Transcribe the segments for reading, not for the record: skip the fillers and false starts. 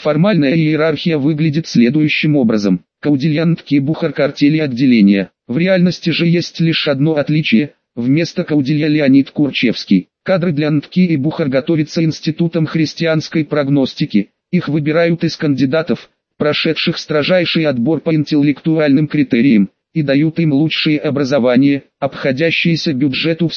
Формальная иерархия выглядит следующим образом. Каудильян-Ткий Бухар-Картели отделения. В реальности же есть лишь одно отличие. Вместо Каудилья Леонид Курчевский. Кадры для Ntки и Бухар готовятся Институтом христианской прогностики. Их выбирают из кандидатов, прошедших строжайший отбор по интеллектуальным критериям, и дают им лучшее образование, обходящееся бюджету в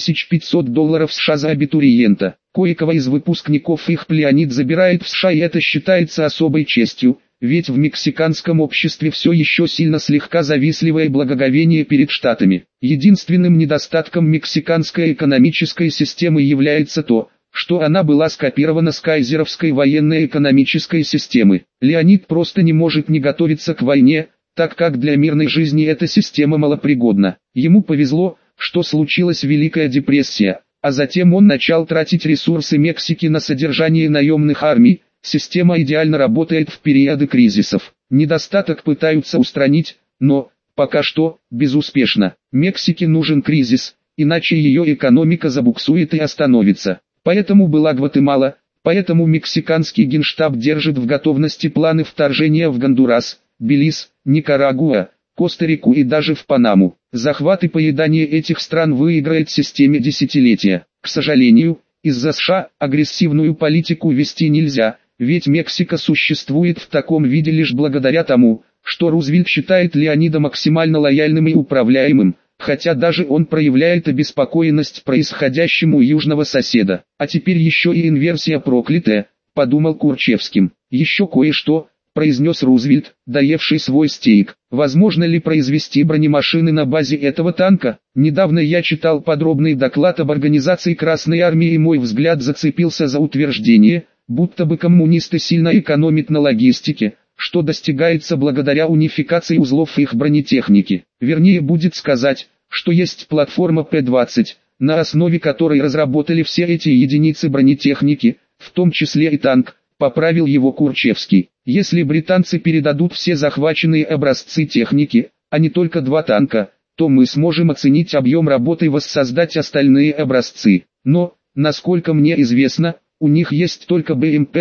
$7500 США за абитуриента. Кое-кого из выпускников их Леонид забирает в США, и это считается особой честью, ведь в мексиканском обществе все еще сильно слегка завистливое благоговение перед Штатами. Единственным недостатком мексиканской экономической системы является то, что она была скопирована с кайзеровской военно-экономической системы. Леонид просто не может не готовиться к войне, так как для мирной жизни эта система малопригодна. Ему повезло, что случилась Великая депрессия, а затем он начал тратить ресурсы Мексики на содержание наемных армий. Система идеально работает в периоды кризисов. Недостаток пытаются устранить, но, пока что, безуспешно. Мексике нужен кризис, иначе ее экономика забуксует и остановится. Поэтому была Гватемала, поэтому мексиканский генштаб держит в готовности планы вторжения в Гондурас, Белиз, Никарагуа, Коста-Рику и даже в Панаму. Захват и поедание этих стран выиграет системе десятилетия. К сожалению, из-за США агрессивную политику вести нельзя, ведь Мексика существует в таком виде лишь благодаря тому, что Рузвельт считает Леонида максимально лояльным и управляемым, хотя даже он проявляет обеспокоенность происходящему у южного соседа. А теперь еще и инверсия проклятая, подумал Курчевским. Еще кое-что, произнес Рузвельт, доевший свой стейк. Возможно ли произвести бронемашины на базе этого танка? Недавно я читал подробный доклад об организации Красной Армии, и мой взгляд зацепился за утверждение, будто бы коммунисты сильно экономят на логистике, что достигается благодаря унификации узлов их бронетехники. Вернее будет сказать, что есть платформа П-20, на основе которой разработали все эти единицы бронетехники, в том числе и танк, поправил его Курчевский. Если британцы передадут все захваченные образцы техники, а не только 2 танка, то мы сможем оценить объем работы и воссоздать остальные образцы. Но, насколько мне известно, у них есть только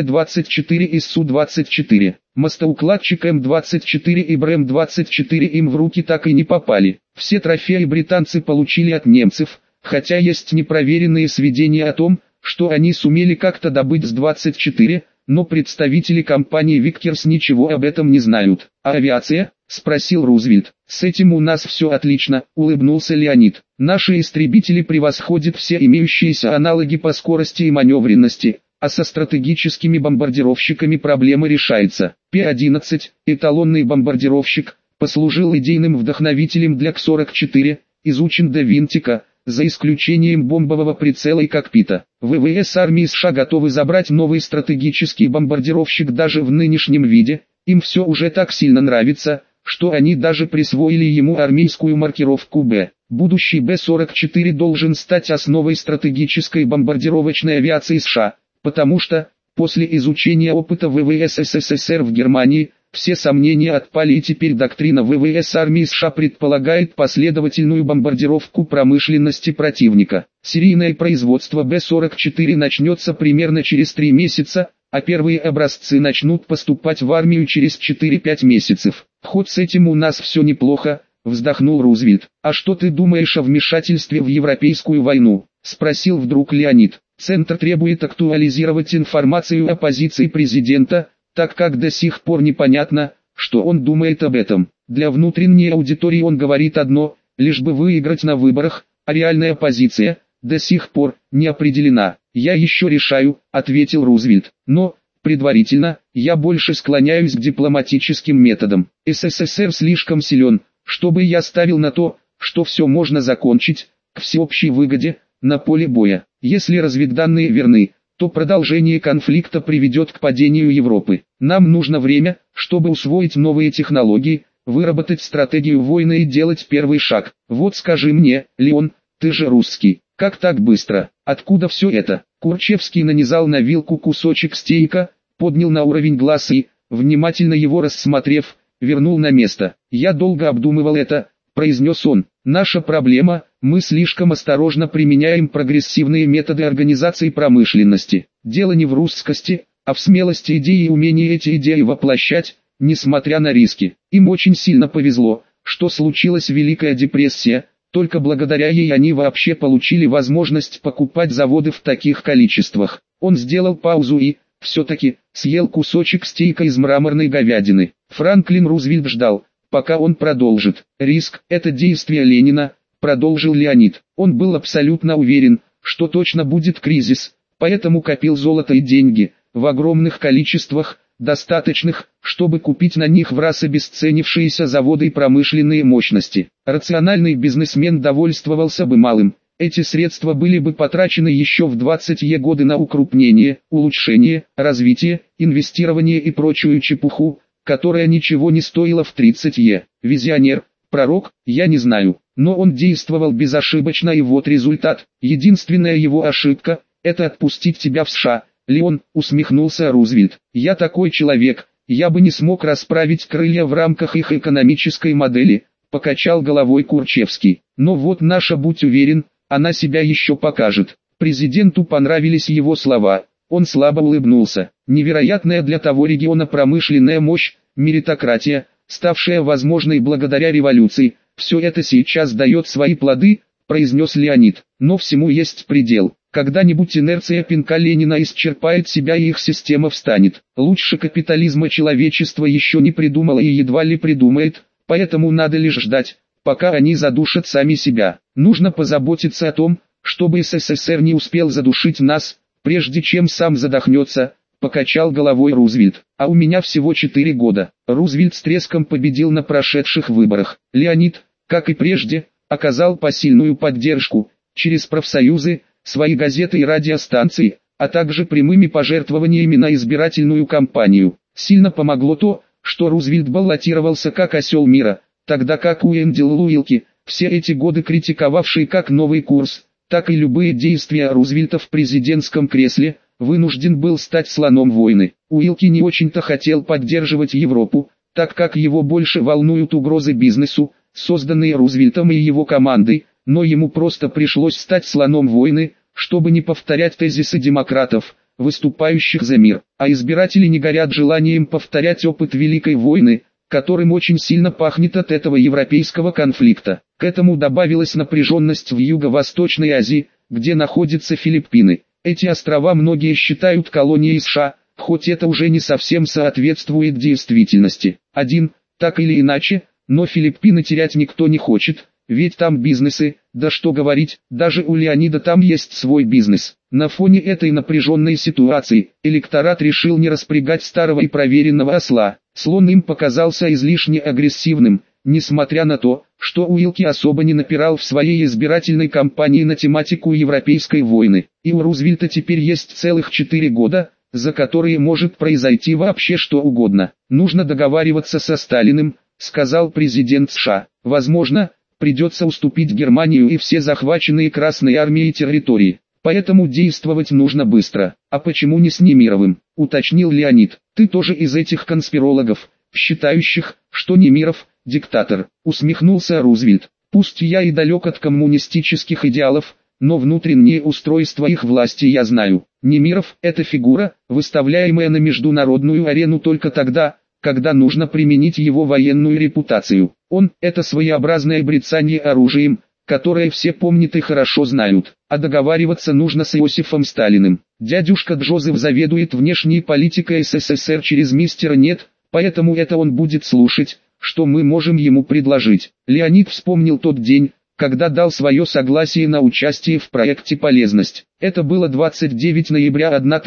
БМП-24 и Су-24. Мостоукладчик М-24 и БРЭМ-24 им в руки так и не попали. Все трофеи британцы получили от немцев, хотя есть непроверенные сведения о том, что они сумели как-то добыть С-24, но представители компании Виккерс ничего об этом не знают. «А авиация?» – спросил Рузвельт. «С этим у нас все отлично», – улыбнулся Леонид. «Наши истребители превосходят все имеющиеся аналоги по скорости и маневренности, а со стратегическими бомбардировщиками проблема решается. П-11, эталонный бомбардировщик, послужил идейным вдохновителем для К-44, изучен до винтика, за исключением бомбового прицела и кокпита. ВВС армии США готовы забрать новый стратегический бомбардировщик даже в нынешнем виде, им все уже так сильно нравится, что они даже присвоили ему армейскую маркировку «Б». Будущий Б-44 должен стать основой стратегической бомбардировочной авиации США, потому что, после изучения опыта ВВС СССР в Германии, все сомнения отпали, и теперь доктрина ВВС армии США предполагает последовательную бомбардировку промышленности противника. Серийное производство Б-44 начнется примерно через 3 месяца, а первые образцы начнут поступать в армию через 4-5 месяцев. «Хоть с этим у нас все неплохо», — вздохнул Рузвельт. «А что ты думаешь о вмешательстве в Европейскую войну?» — спросил вдруг Леонид. «Центр требует актуализировать информацию о позиции президента, так как до сих пор непонятно, что он думает об этом. Для внутренней аудитории он говорит одно, лишь бы выиграть на выборах, а реальная позиция до сих пор не определена. Я еще решаю», — ответил Рузвельт. «Но, предварительно, я больше склоняюсь к дипломатическим методам. СССР слишком силен, чтобы я ставил на то, что все можно закончить, к всеобщей выгоде, на поле боя. Если разведданные верны, то продолжение конфликта приведет к падению Европы. Нам нужно время, чтобы усвоить новые технологии, выработать стратегию войны и делать первый шаг. Вот скажи мне, Леон, ты же русский, как так быстро? Откуда все это?» Курчевский нанизал на вилку кусочек стейка, поднял на уровень глаз и, внимательно его рассмотрев, вернул на место. «Я долго обдумывал это», — произнес он. «Наша проблема, мы слишком осторожно применяем прогрессивные методы организации промышленности. Дело не в русскости, а в смелости идеи и умении эти идеи воплощать, несмотря на риски. Им очень сильно повезло, что случилась Великая депрессия, только благодаря ей они вообще получили возможность покупать заводы в таких количествах. Он сделал паузу и, все-таки, съел кусочек стейка из мраморной говядины. Франклин Рузвельт ждал, пока он продолжит. «Риск – это действие Ленина», – продолжил Леонид. Он был абсолютно уверен, что точно будет кризис, поэтому копил золото и деньги, в огромных количествах, достаточных, чтобы купить на них враз обесценившиеся заводы и промышленные мощности. Рациональный бизнесмен довольствовался бы малым. Эти средства были бы потрачены еще в 20-е годы на укрупнение, улучшение, развитие, инвестирование и прочую чепуху, которая ничего не стоила в 30-е. Визионер, пророк, я не знаю, но он действовал безошибочно, и вот результат. Единственная его ошибка – это отпустить тебя в США. Леон, усмехнулся Рузвельт. Я такой человек, я бы не смог расправить крылья в рамках их экономической модели, покачал головой Курчевский. Но вот наша, будь уверен, она себя еще покажет. Президенту понравились его слова. Он слабо улыбнулся. Невероятная для того региона промышленная мощь, меритократия, ставшая возможной благодаря революции, все это сейчас дает свои плоды, произнес Леонид. Но всему есть предел. Когда-нибудь инерция пинка Ленина исчерпает себя и их система встанет. Лучше капитализма человечество еще не придумало и едва ли придумает, поэтому надо лишь ждать, пока они задушат сами себя. Нужно позаботиться о том, чтобы СССР не успел задушить нас, прежде чем сам задохнется, покачал головой Рузвельт. А у меня всего 4 года. Рузвельт с треском победил на прошедших выборах. Леонид, как и прежде, оказал посильную поддержку, через профсоюзы, свои газеты и радиостанции, а также прямыми пожертвованиями на избирательную кампанию. Сильно помогло то, что Рузвельт баллотировался как осел мира, тогда как Уэндell Уилки, все эти годы критиковавший как новый курс, так и любые действия Рузвельта в президентском кресле, вынужден был стать слоном войны. Уилки не очень-то хотел поддерживать Европу, так как его больше волнуют угрозы бизнесу, созданные Рузвельтом и его командой, но ему просто пришлось стать слоном войны, чтобы не повторять тезисы демократов, выступающих за мир. А избиратели не горят желанием повторять опыт Великой войны, которым очень сильно пахнет от этого европейского конфликта. К этому добавилась напряженность в Юго-Восточной Азии, где находятся Филиппины. Эти острова многие считают колонией США, хоть это уже не совсем соответствует действительности. Так или иначе, но Филиппины терять никто не хочет, ведь там бизнесы, да что говорить, даже у Леонида там есть свой бизнес. На фоне этой напряженной ситуации, электорат решил не распрягать старого и проверенного осла. Слон им показался излишне агрессивным, несмотря на то, что Уилки особо не напирал в своей избирательной кампании на тематику европейской войны. И у Рузвельта теперь есть целых 4 года, за которые может произойти вообще что угодно. Нужно договариваться со Сталиным, сказал президент США. Возможно, придется уступить Германию и все захваченные Красной армией территории. Поэтому действовать нужно быстро. А почему не с Немировым, уточнил Леонид. Ты тоже из этих конспирологов, считающих, что Немиров – диктатор, усмехнулся Рузвельт. Пусть я и далек от коммунистических идеалов, но внутреннее устройство их власти я знаю. Немиров – это фигура, выставляемая на международную арену только тогда, когда нужно применить его военную репутацию. Он – это своеобразное брецание оружием, которое все помнят и хорошо знают. А договариваться нужно с Иосифом Сталиным. Дядюшка Джозеф заведует внешней политикой СССР через мистера Нет, поэтому это он будет слушать, что мы можем ему предложить. Леонид вспомнил тот день, когда дал свое согласие на участие в проекте «Полезность». Это было 29 ноября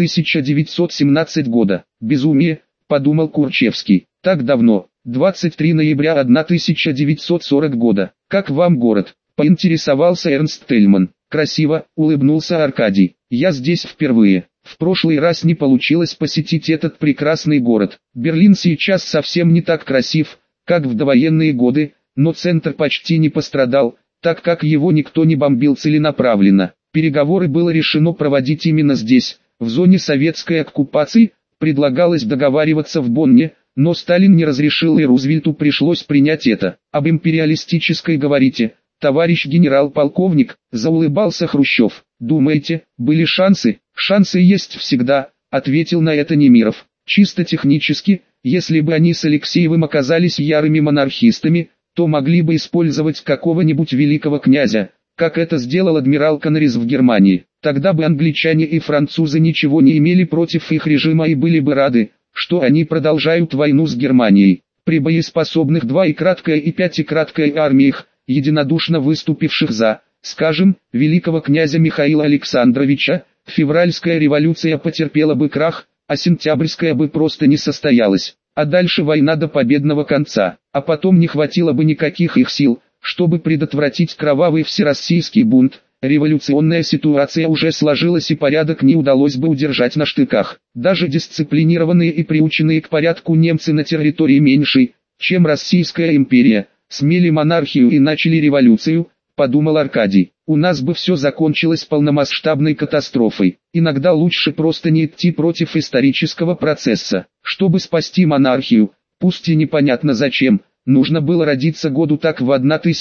1917 года. Безумие, подумал Курчевский. Так давно, 23 ноября 1940 года. Как вам город? Поинтересовался Эрнст Тельман. Красиво, улыбнулся Аркадий. Я здесь впервые. В прошлый раз не получилось посетить этот прекрасный город. Берлин сейчас совсем не так красив, как в довоенные годы, но центр почти не пострадал, так как его никто не бомбил целенаправленно. Переговоры было решено проводить именно здесь, в зоне советской оккупации. Предлагалось договариваться в Бонне, но Сталин не разрешил и Рузвельту пришлось принять это. Об империалистической говорите, товарищ генерал-полковник, заулыбался Хрущев. Думаете, были шансы? Шансы есть всегда, ответил на это Немиров. Чисто технически, если бы они с Алексеевым оказались ярыми монархистами, то могли бы использовать какого-нибудь великого князя, как это сделал адмирал Канарис в Германии. Тогда бы англичане и французы ничего не имели против их режима и были бы рады, что они продолжают войну с Германией. При боеспособных 2- и краткой и 5- армиях, единодушно выступивших за, скажем, великого князя Михаила Александровича, февральская революция потерпела бы крах, а сентябрьская бы просто не состоялась. А дальше война до победного конца, а потом не хватило бы никаких их сил, чтобы предотвратить кровавый всероссийский бунт. Революционная ситуация уже сложилась и порядок не удалось бы удержать на штыках. Даже дисциплинированные и приученные к порядку немцы на территории меньшей, чем Российская империя, смели монархию и начали революцию, подумал Аркадий. У нас бы все закончилось полномасштабной катастрофой. Иногда лучше просто не идти против исторического процесса. Чтобы спасти монархию, пусть и непонятно зачем, нужно было родиться году так в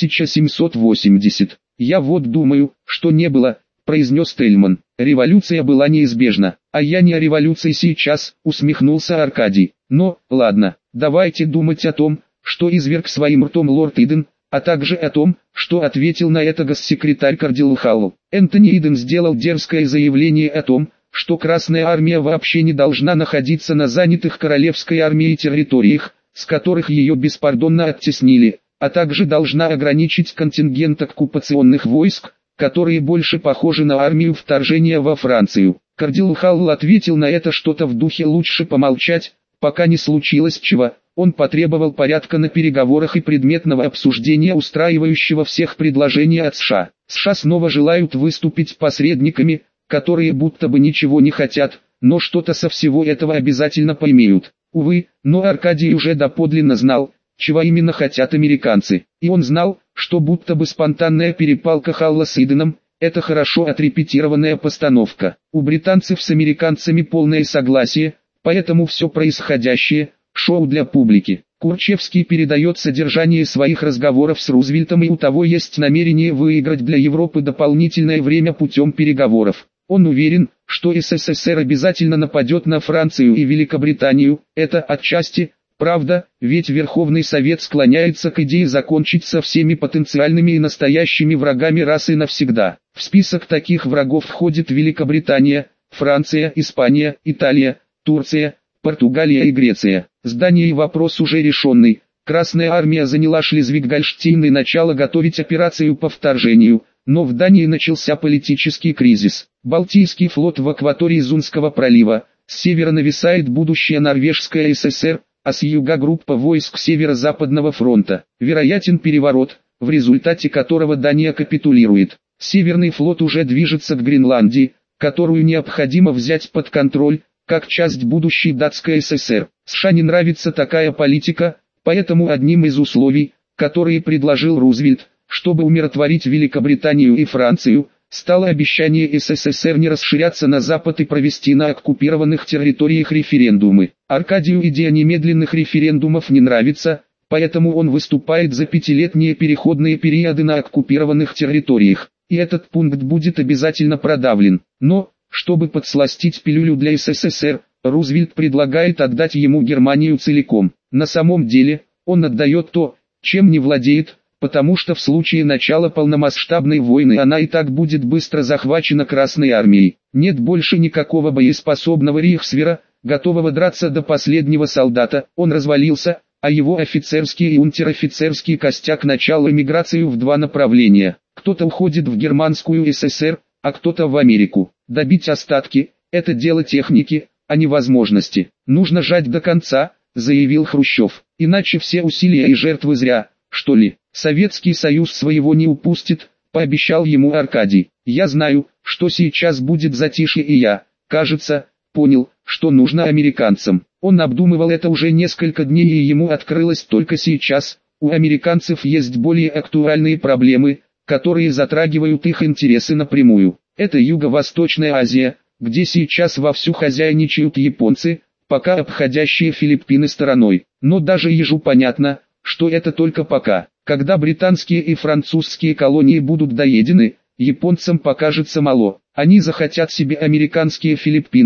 1780. «Я вот думаю, что не было», — произнес Тельман. «Революция была неизбежна, а я не о революции сейчас», — усмехнулся Аркадий. «Но, ладно, давайте думать о том, что изверг своим ртом лорд Иден, а также о том, что ответил на это госсекретарь Кардилухалу. Энтони Иден сделал дерзкое заявление о том, что Красная Армия вообще не должна находиться на занятых Королевской армией территориях, с которых ее беспардонно оттеснили, а также должна ограничить контингент оккупационных войск, которые больше похожи на армию вторжения во Францию. Кардилухал ответил на это что-то в духе «лучше помолчать, пока не случилось чего». Он потребовал порядка на переговорах и предметного обсуждения устраивающего всех предложения от США. США снова желают выступить посредниками, которые будто бы ничего не хотят, но что-то со всего этого обязательно поимеют. Увы, но Аркадий уже доподлинно знал, чего именно хотят американцы. И он знал, что будто бы спонтанная перепалка Халла с Иденом – это хорошо отрепетированная постановка. У британцев с американцами полное согласие, поэтому все происходящее – шоу для публики. Курчевский передает содержание своих разговоров с Рузвельтом, и у того есть намерение выиграть для Европы дополнительное время путем переговоров. Он уверен, что СССР обязательно нападет на Францию и Великобританию. Это отчасти правда, ведь Верховный Совет склоняется к идее закончить со всеми потенциальными и настоящими врагами раз и навсегда. В список таких врагов входит Великобритания, Франция, Испания, Италия, Турция, Португалия и Греция. С Данией вопрос уже решенный. Красная армия заняла Шлезвиг-Гольштейн и начала готовить операцию по вторжению, но в Дании начался политический кризис. Балтийский флот в акватории Зунского пролива, с севера нависает будущее Норвежская ССР, а с юга группа войск Северо-Западного фронта. Вероятен переворот, в результате которого Дания капитулирует. Северный флот уже движется к Гренландии, которую необходимо взять под контроль, как часть будущей датской ССР. США не нравится такая политика, поэтому одним из условий, которые предложил Рузвельт, чтобы умиротворить Великобританию и Францию, стало обещание СССР не расширяться на Запад и провести на оккупированных территориях референдумы. Аркадию идея немедленных референдумов не нравится, поэтому он выступает за пятилетние переходные периоды на оккупированных территориях. И этот пункт будет обязательно продавлен. Но, чтобы подсластить пилюлю для СССР, Рузвельт предлагает отдать ему Германию целиком. На самом деле, он отдает то, чем не владеет, потому что в случае начала полномасштабной войны она и так будет быстро захвачена Красной армией. Нет больше никакого боеспособного рейхсвера, готового драться до последнего солдата. Он развалился, а его офицерский и унтер-офицерский костяк начал эмиграцию в два направления. Кто-то уходит в Германскую ССР, а кто-то в Америку. Добить остатки – это дело техники, а не возможности. Нужно жать до конца, заявил Хрущев. Иначе все усилия и жертвы зря, что ли. Советский Союз своего не упустит, пообещал ему Аркадий. Я знаю, что сейчас будет затишье, и я, кажется, понял, что нужно американцам. Он обдумывал это уже несколько дней, и ему открылось только сейчас. У американцев есть более актуальные проблемы, которые затрагивают их интересы напрямую. Это Юго-Восточная Азия, где сейчас вовсю хозяйничают японцы, пока обходящие Филиппины стороной. Но даже ежу понятно, что это только пока. Когда британские и французские колонии будут доедены, японцам покажется мало. Они захотят себе американские Филиппины,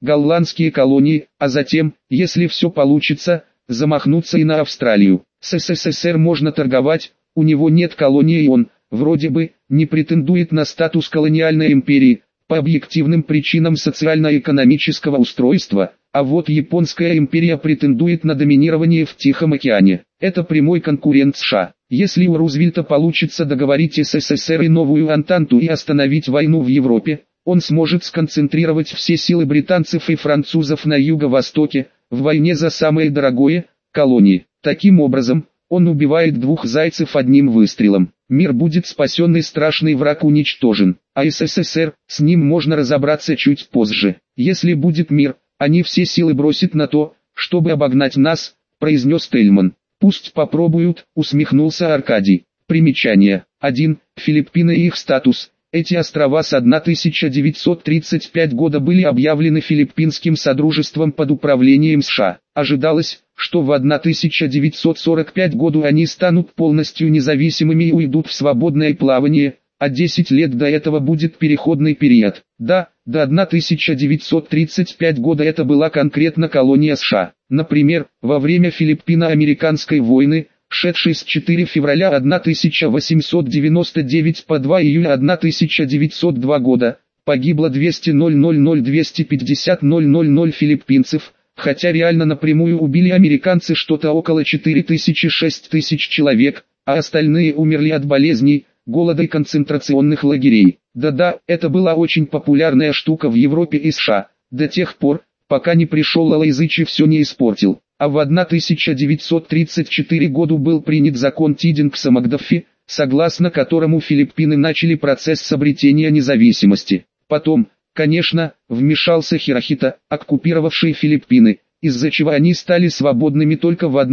голландские колонии, а затем, если все получится, замахнуться и на Австралию. С СССР можно торговать, у него нет колонии и он, вроде бы, не претендует на статус колониальной империи, по объективным причинам социально-экономического устройства, а вот японская империя претендует на доминирование в Тихом океане. Это прямой конкурент США. Если у Рузвельта получится договорить СССР и новую Антанту и остановить войну в Европе, он сможет сконцентрировать все силы британцев и французов на юго-востоке, в войне за самое дорогое – колонии. Таким образом, он убивает двух зайцев одним выстрелом. Мир будет спасен и страшный враг уничтожен, а СССР, с ним можно разобраться чуть позже. Если будет мир, они все силы бросят на то, чтобы обогнать нас, произнес Тельман. Пусть попробуют, усмехнулся Аркадий. Примечание. 1. Филиппины и их статус. Эти острова с 1935 года были объявлены Филиппинским Содружеством под управлением США. Ожидалось, что в 1945 году они станут полностью независимыми и уйдут в свободное плавание, а 10 лет до этого будет переходный период. Да, до 1935 года это была конкретно колония США. Например, во время Филиппино-американской войны, шедшей с 4 февраля 1899 по 2 июля 1902 года, погибло 200-250-000 филиппинцев, хотя реально напрямую убили американцы что-то около 4000-6000 человек, а остальные умерли от болезней, голода и концентрационных лагерей. Да-да, это была очень популярная штука в Европе и США, до тех пор, пока не пришел Лалайзыч и все не испортил. А в 1934 году был принят закон Тидингса-Макдафи, согласно которому Филиппины начали процесс обретения независимости. Потом, конечно, вмешался Хирохита, оккупировавший Филиппины, из-за чего они стали свободными только в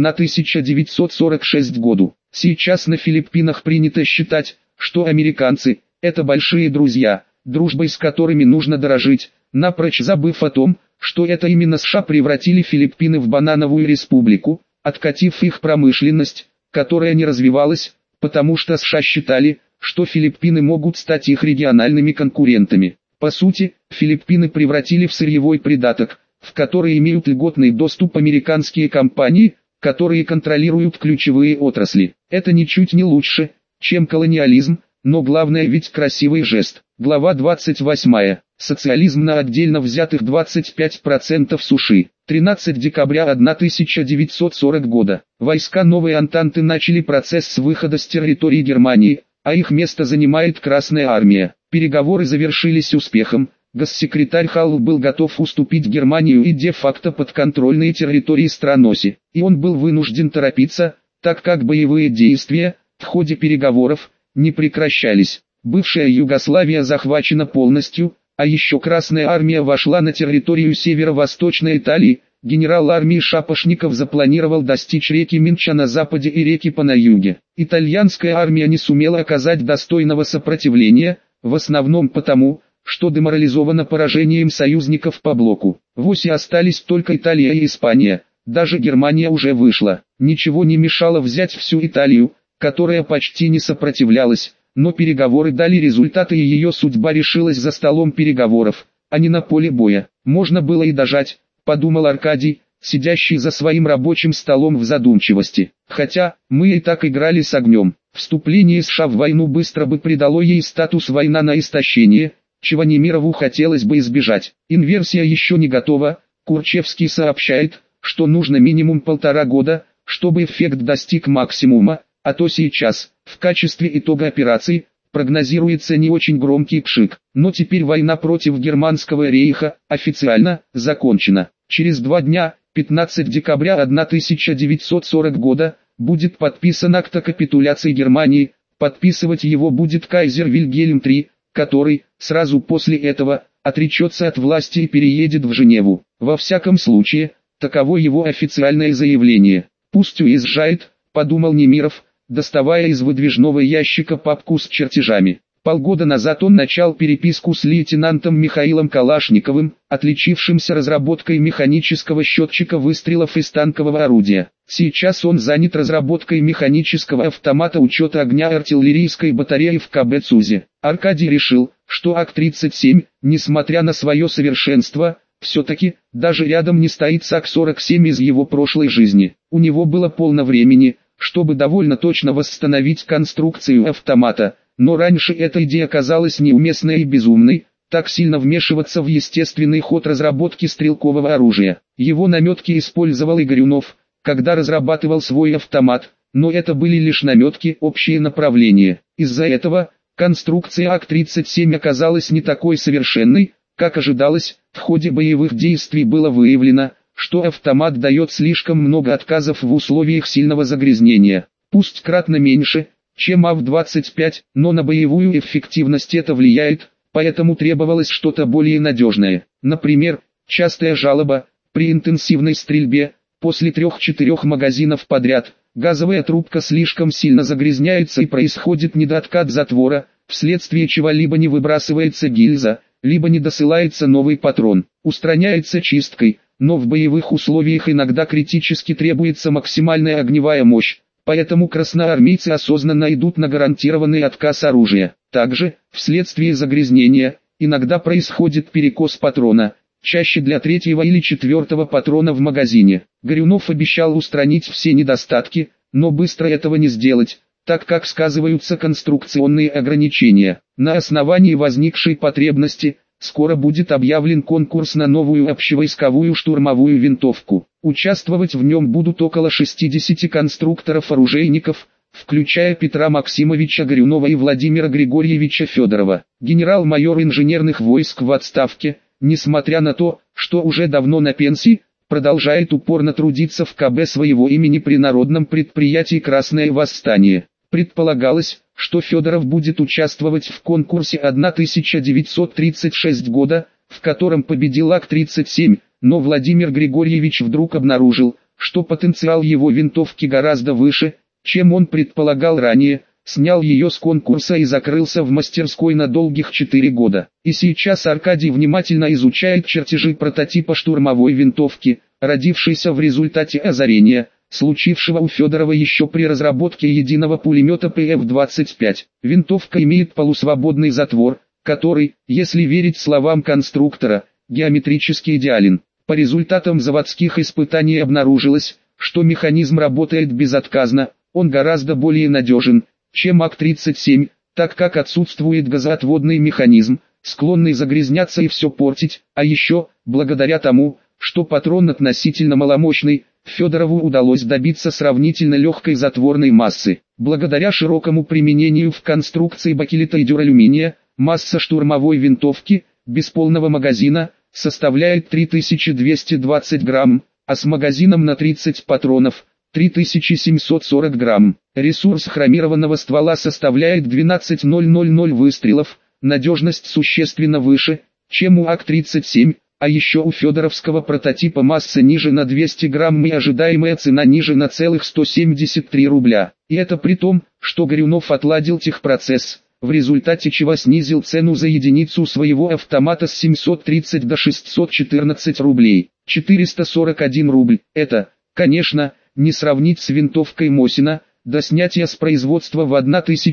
1946 году. Сейчас на Филиппинах принято считать, что американцы – это большие друзья, дружбой с которыми нужно дорожить, напрочь забыв о том, что это именно США превратили Филиппины в банановую республику, откатив их промышленность, которая не развивалась, потому что США считали, что Филиппины могут стать их региональными конкурентами. По сути, Филиппины превратили в сырьевой придаток, в который имеют льготный доступ американские компании, которые контролируют ключевые отрасли. Это ничуть не лучше, чем колониализм, но главное ведь красивый жест. Глава 28. Социализм на отдельно взятых 25% суши. 13 декабря 1940 года. Войска Новой Антанты начали процесс выхода с территории Германии, а их место занимает Красная Армия. Переговоры завершились успехом. Госсекретарь Халл был готов уступить Германию и де-факто подконтрольные территории страноси, и он был вынужден торопиться, так как боевые действия, в ходе переговоров, не прекращались. Бывшая Югославия захвачена полностью, а еще Красная Армия вошла на территорию северо-восточной Италии. Генерал армии Шапошников запланировал достичь реки Минча на западе и реки По на юге. Итальянская армия не сумела оказать достойного сопротивления, в основном потому, что деморализована поражением союзников по блоку. В оси остались только Италия и Испания, даже Германия уже вышла. Ничего не мешало взять всю Италию, которая почти не сопротивлялась, но переговоры дали результаты и ее судьба решилась за столом переговоров, а не на поле боя. Можно было и дожать, подумал Аркадий, сидящий за своим рабочим столом в задумчивости. Хотя, мы и так играли с огнем. Вступление США в войну быстро бы придало ей статус «война на истощение», чего Немирову хотелось бы избежать. Инверсия еще не готова. Курчевский сообщает, что нужно минимум 1,5 года, чтобы эффект достиг максимума, а то сейчас, в качестве итога операции, прогнозируется не очень громкий пшик. Но теперь война против Германского рейха официально закончена. Через 2 дня, 15 декабря 1940 года, будет подписан акт о капитуляции Германии. Подписывать его будет кайзер Вильгельм III, который, сразу после этого, отречется от власти и переедет в Женеву. Во всяком случае, таково его официальное заявление. «Пусть уезжает», — подумал Немиров, доставая из выдвижного ящика папку с чертежами. Полгода назад он начал переписку с лейтенантом Михаилом Калашниковым, отличившимся разработкой механического счетчика выстрелов из танкового орудия. Сейчас он занят разработкой механического автомата учета огня артиллерийской батареи в КБ ЦУЗе. Аркадий решил, что АК-37, несмотря на свое совершенство, Все-таки, даже рядом не стоит САК-47 из его прошлой жизни. У него было полно времени, чтобы довольно точно восстановить конструкцию автомата, но раньше эта идея казалась неуместной и безумной, так сильно вмешиваться в естественный ход разработки стрелкового оружия. Его наметки использовал и Горюнов, когда разрабатывал свой автомат, но это были лишь наметки, общие направления. Из-за этого, конструкция АК-37 оказалась не такой совершенной, как ожидалось. В ходе боевых действий было выявлено, что автомат дает слишком много отказов в условиях сильного загрязнения, пусть кратно меньше, чем АВ-25, но на боевую эффективность это влияет, поэтому требовалось что-то более надежное. Например, частая жалоба: при интенсивной стрельбе, после 3-4 магазинов подряд, газовая трубка слишком сильно загрязняется и происходит недооткат затвора, вследствие чего либо не выбрасывается гильза, либо не досылается новый патрон. Устраняется чисткой, но в боевых условиях иногда критически требуется максимальная огневая мощь, поэтому красноармейцы осознанно идут на гарантированный отказ оружия. Также, вследствие загрязнения, иногда происходит перекос патрона, чаще для 3-го или 4-го патрона в магазине. Горюнов обещал устранить все недостатки, но быстро этого не сделать, так как сказываются конструкционные ограничения. На основании возникшей потребности, скоро будет объявлен конкурс на новую общевойсковую штурмовую винтовку. Участвовать в нем будут около 60 конструкторов-оружейников, включая Петра Максимовича Горюнова и Владимира Григорьевича Федорова. Генерал-майор инженерных войск в отставке, несмотря на то, что уже давно на пенсии, продолжает упорно трудиться в КБ своего имени при народном предприятии «Красное восстание». Предполагалось, что Федоров будет участвовать в конкурсе 1936 года, в котором победил АК-37, но Владимир Григорьевич вдруг обнаружил, что потенциал его винтовки гораздо выше, чем он предполагал ранее, снял ее с конкурса и закрылся в мастерской на долгих 4 года. И сейчас Аркадий внимательно изучает чертежи прототипа штурмовой винтовки, родившейся в результате озарения, случившего у Федорова еще при разработке единого пулемета ПФ-25. Винтовка имеет полусвободный затвор, который, если верить словам конструктора, геометрически идеален. По результатам заводских испытаний обнаружилось, что механизм работает безотказно, он гораздо более надежен, чем АК-37, так как отсутствует газоотводный механизм, склонный загрязняться и все портить, а еще, благодаря тому, что патрон относительно маломощный, Федорову удалось добиться сравнительно легкой затворной массы. Благодаря широкому применению в конструкции бакелита и дюралюминия, масса штурмовой винтовки, без полного магазина, составляет 3220 грамм, а с магазином на 30 патронов – 3740 грамм. Ресурс хромированного ствола составляет 12000 выстрелов, надежность существенно выше, чем у АК-37, а еще у федоровского прототипа масса ниже на 200 грамм и ожидаемая цена ниже на целых 173 рубля. И это при том, что Горюнов отладил техпроцесс, в результате чего снизил цену за единицу своего автомата с 730 до 614 рублей. 441 рубль – это, конечно, не сравнить с винтовкой Мосина, до снятия с производства в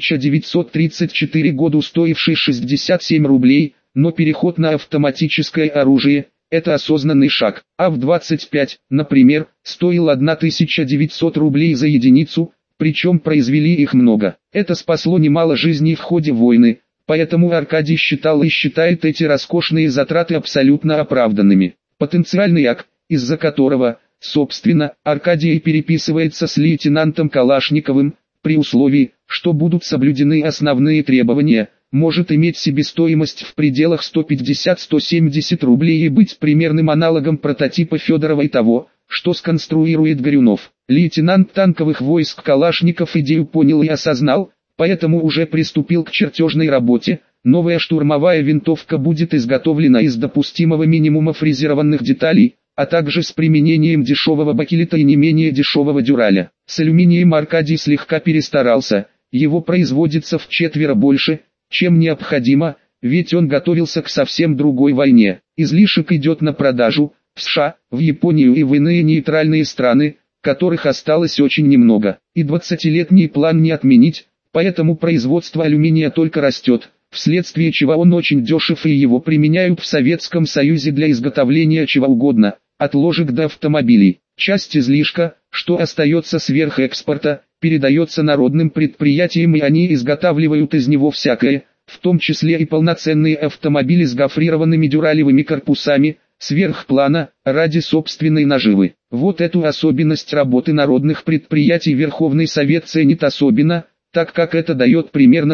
1934 году стоившей 67 рублей, но переход на автоматическое оружие – это осознанный шаг. АВ-25, например, стоил 1900 рублей за единицу, причем произвели их много. Это спасло немало жизней в ходе войны, поэтому Аркадий считал и считает эти роскошные затраты абсолютно оправданными. Потенциальный АК, из-за которого, собственно, Аркадий переписывается с лейтенантом Калашниковым, при условии, что будут соблюдены основные требования, может иметь себестоимость в пределах 150-170 рублей и быть примерным аналогом прототипа Федорова и того, что сконструирует Горюнов. Лейтенант танковых войск Калашников идею понял и осознал, поэтому уже приступил к чертежной работе. Новая штурмовая винтовка будет изготовлена из допустимого минимума фрезерованных деталей, а также с применением дешевого бакелита и не менее дешевого дюраля. С алюминием Аркадий слегка перестарался, его производится вчетверо больше, чем необходимо, ведь он готовился к совсем другой войне. Излишек идет на продажу в США, в Японию и в иные нейтральные страны, которых осталось очень немного. И 20-летний план не отменить, поэтому производство алюминия только растет. вследствие чего он очень дешев и его применяют в Советском Союзе для изготовления чего угодно, от ложек до автомобилей. Часть излишка, что остается сверх экспорта, передается народным предприятиям и они изготавливают из него всякое, в том числе и полноценные автомобили с гофрированными дюралевыми корпусами, сверхплана, ради собственной наживы. Вот эту особенность работы народных предприятий Верховный Совет ценит особенно, так как это дает примерно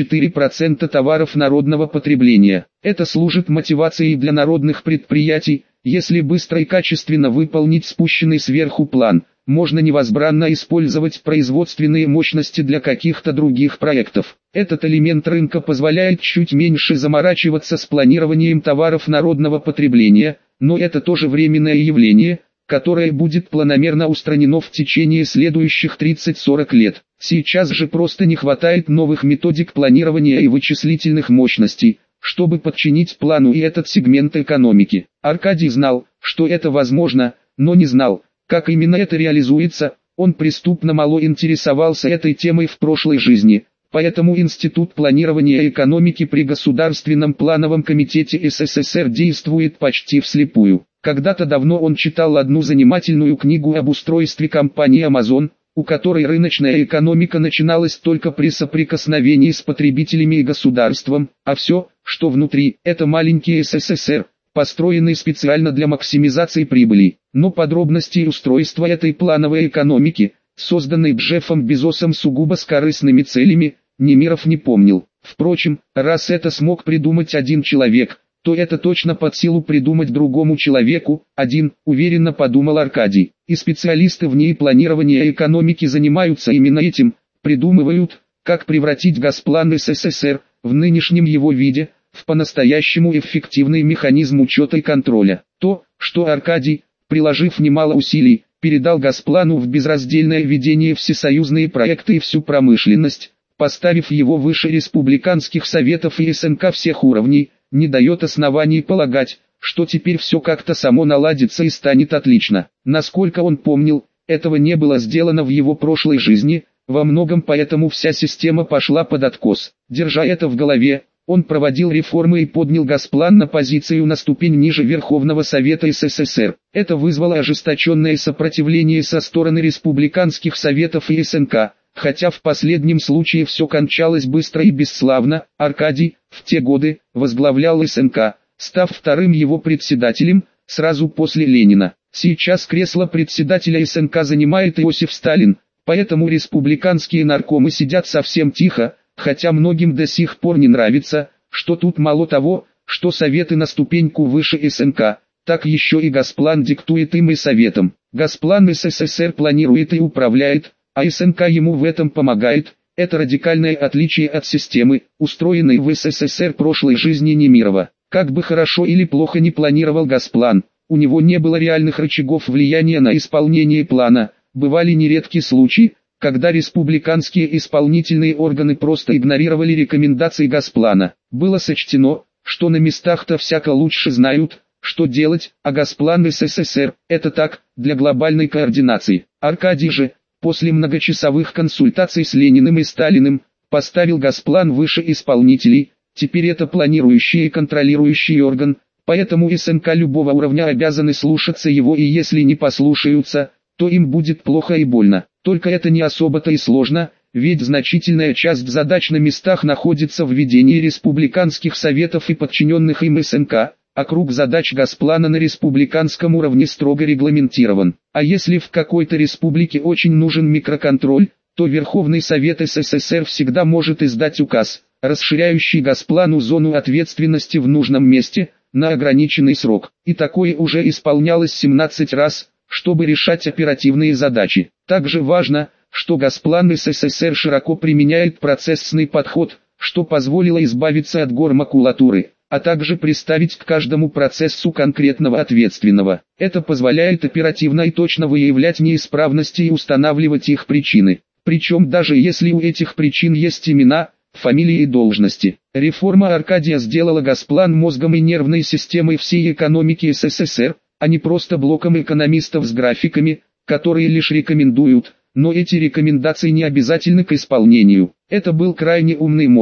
44% товаров народного потребления. Это служит мотивацией для народных предприятий, если быстро и качественно выполнить спущенный сверху план, можно невозбранно использовать производственные мощности для каких-то других проектов. Этот элемент рынка позволяет чуть меньше заморачиваться с планированием товаров народного потребления, но это тоже временное явление, которое будет планомерно устранено в течение следующих 30-40 лет. Сейчас же просто не хватает новых методик планирования и вычислительных мощностей, чтобы подчинить плану и этот сегмент экономики. Аркадий знал, что это возможно, но не знал, как именно это реализуется. Он преступно мало интересовался этой темой в прошлой жизни, поэтому Институт планирования экономики при Государственном плановом комитете СССР действует почти вслепую. Когда-то давно он читал одну занимательную книгу об устройстве компании Amazon, у которой рыночная экономика начиналась только при соприкосновении с потребителями и государством, а все, что внутри, это маленький СССР, построенный специально для максимизации прибыли. Но подробности устройства этой плановой экономики, созданной Джеффом Безосом сугубо с корыстными целями, Немиров не помнил. Впрочем, раз это смог придумать один человек, то это точно под силу придумать другому человеку, уверенно подумал Аркадий. И специалисты в ней планирования экономики занимаются именно этим, придумывают, как превратить Госплан СССР, в нынешнем его виде, в по-настоящему эффективный механизм учета и контроля. То, что Аркадий, приложив немало усилий, передал Госплану в безраздельное ведение всесоюзные проекты и всю промышленность, поставив его выше республиканских советов и СНК всех уровней, не дает оснований полагать, что теперь все как-то само наладится и станет отлично. Насколько он помнил, этого не было сделано в его прошлой жизни, во многом поэтому вся система пошла под откос. Держа это в голове, он проводил реформы и поднял Госплан на позицию на ступень ниже Верховного Совета СССР. Это вызвало ожесточенное сопротивление со стороны республиканских советов и СНК. Хотя в последнем случае все кончалось быстро и бесславно, Аркадий, в те годы, возглавлял СНК, став вторым его председателем, сразу после Ленина. Сейчас кресло председателя СНК занимает Иосиф Сталин, поэтому республиканские наркомы сидят совсем тихо, хотя многим до сих пор не нравится, что тут мало того, что советы на ступеньку выше СНК, так еще и Госплан диктует им и советам. Госплан СССР планирует и управляет, а СНК ему в этом помогает. Это радикальное отличие от системы, устроенной в СССР прошлой жизни Немирова. Как бы хорошо или плохо ни планировал Госплан, у него не было реальных рычагов влияния на исполнение плана. Бывали нередки случаи, когда республиканские исполнительные органы просто игнорировали рекомендации Госплана. Было сочтено, что на местах-то всяко лучше знают, что делать, а Госплан СССР – это так, для глобальной координации. Аркадий же, после многочасовых консультаций с Лениным и Сталиным, поставил Госплан выше исполнителей. Теперь это планирующий и контролирующий орган, поэтому СНК любого уровня обязаны слушаться его, и если не послушаются, то им будет плохо и больно. Только это не особо-то и сложно, ведь значительная часть задач на местах находится в ведении республиканских советов и подчиненных им СНК, а круг задач Госплана на республиканском уровне строго регламентирован. А если в какой-то республике очень нужен микроконтроль, то Верховный Совет СССР всегда может издать указ, расширяющий Госплану зону ответственности в нужном месте, на ограниченный срок. И такое уже исполнялось 17 раз, чтобы решать оперативные задачи. Также важно, что Госплан СССР широко применяет процессный подход, что позволило избавиться от гор макулатуры, а также приставить к каждому процессу конкретного ответственного. Это позволяет оперативно и точно выявлять неисправности и устанавливать их причины. Причем даже если у этих причин есть имена, фамилии и должности. Реформа Аркадия сделала Госплан мозгом и нервной системой всей экономики СССР, а не просто блоком экономистов с графиками, которые лишь рекомендуют, но эти рекомендации не обязательны к исполнению. Это был крайне умный мозг,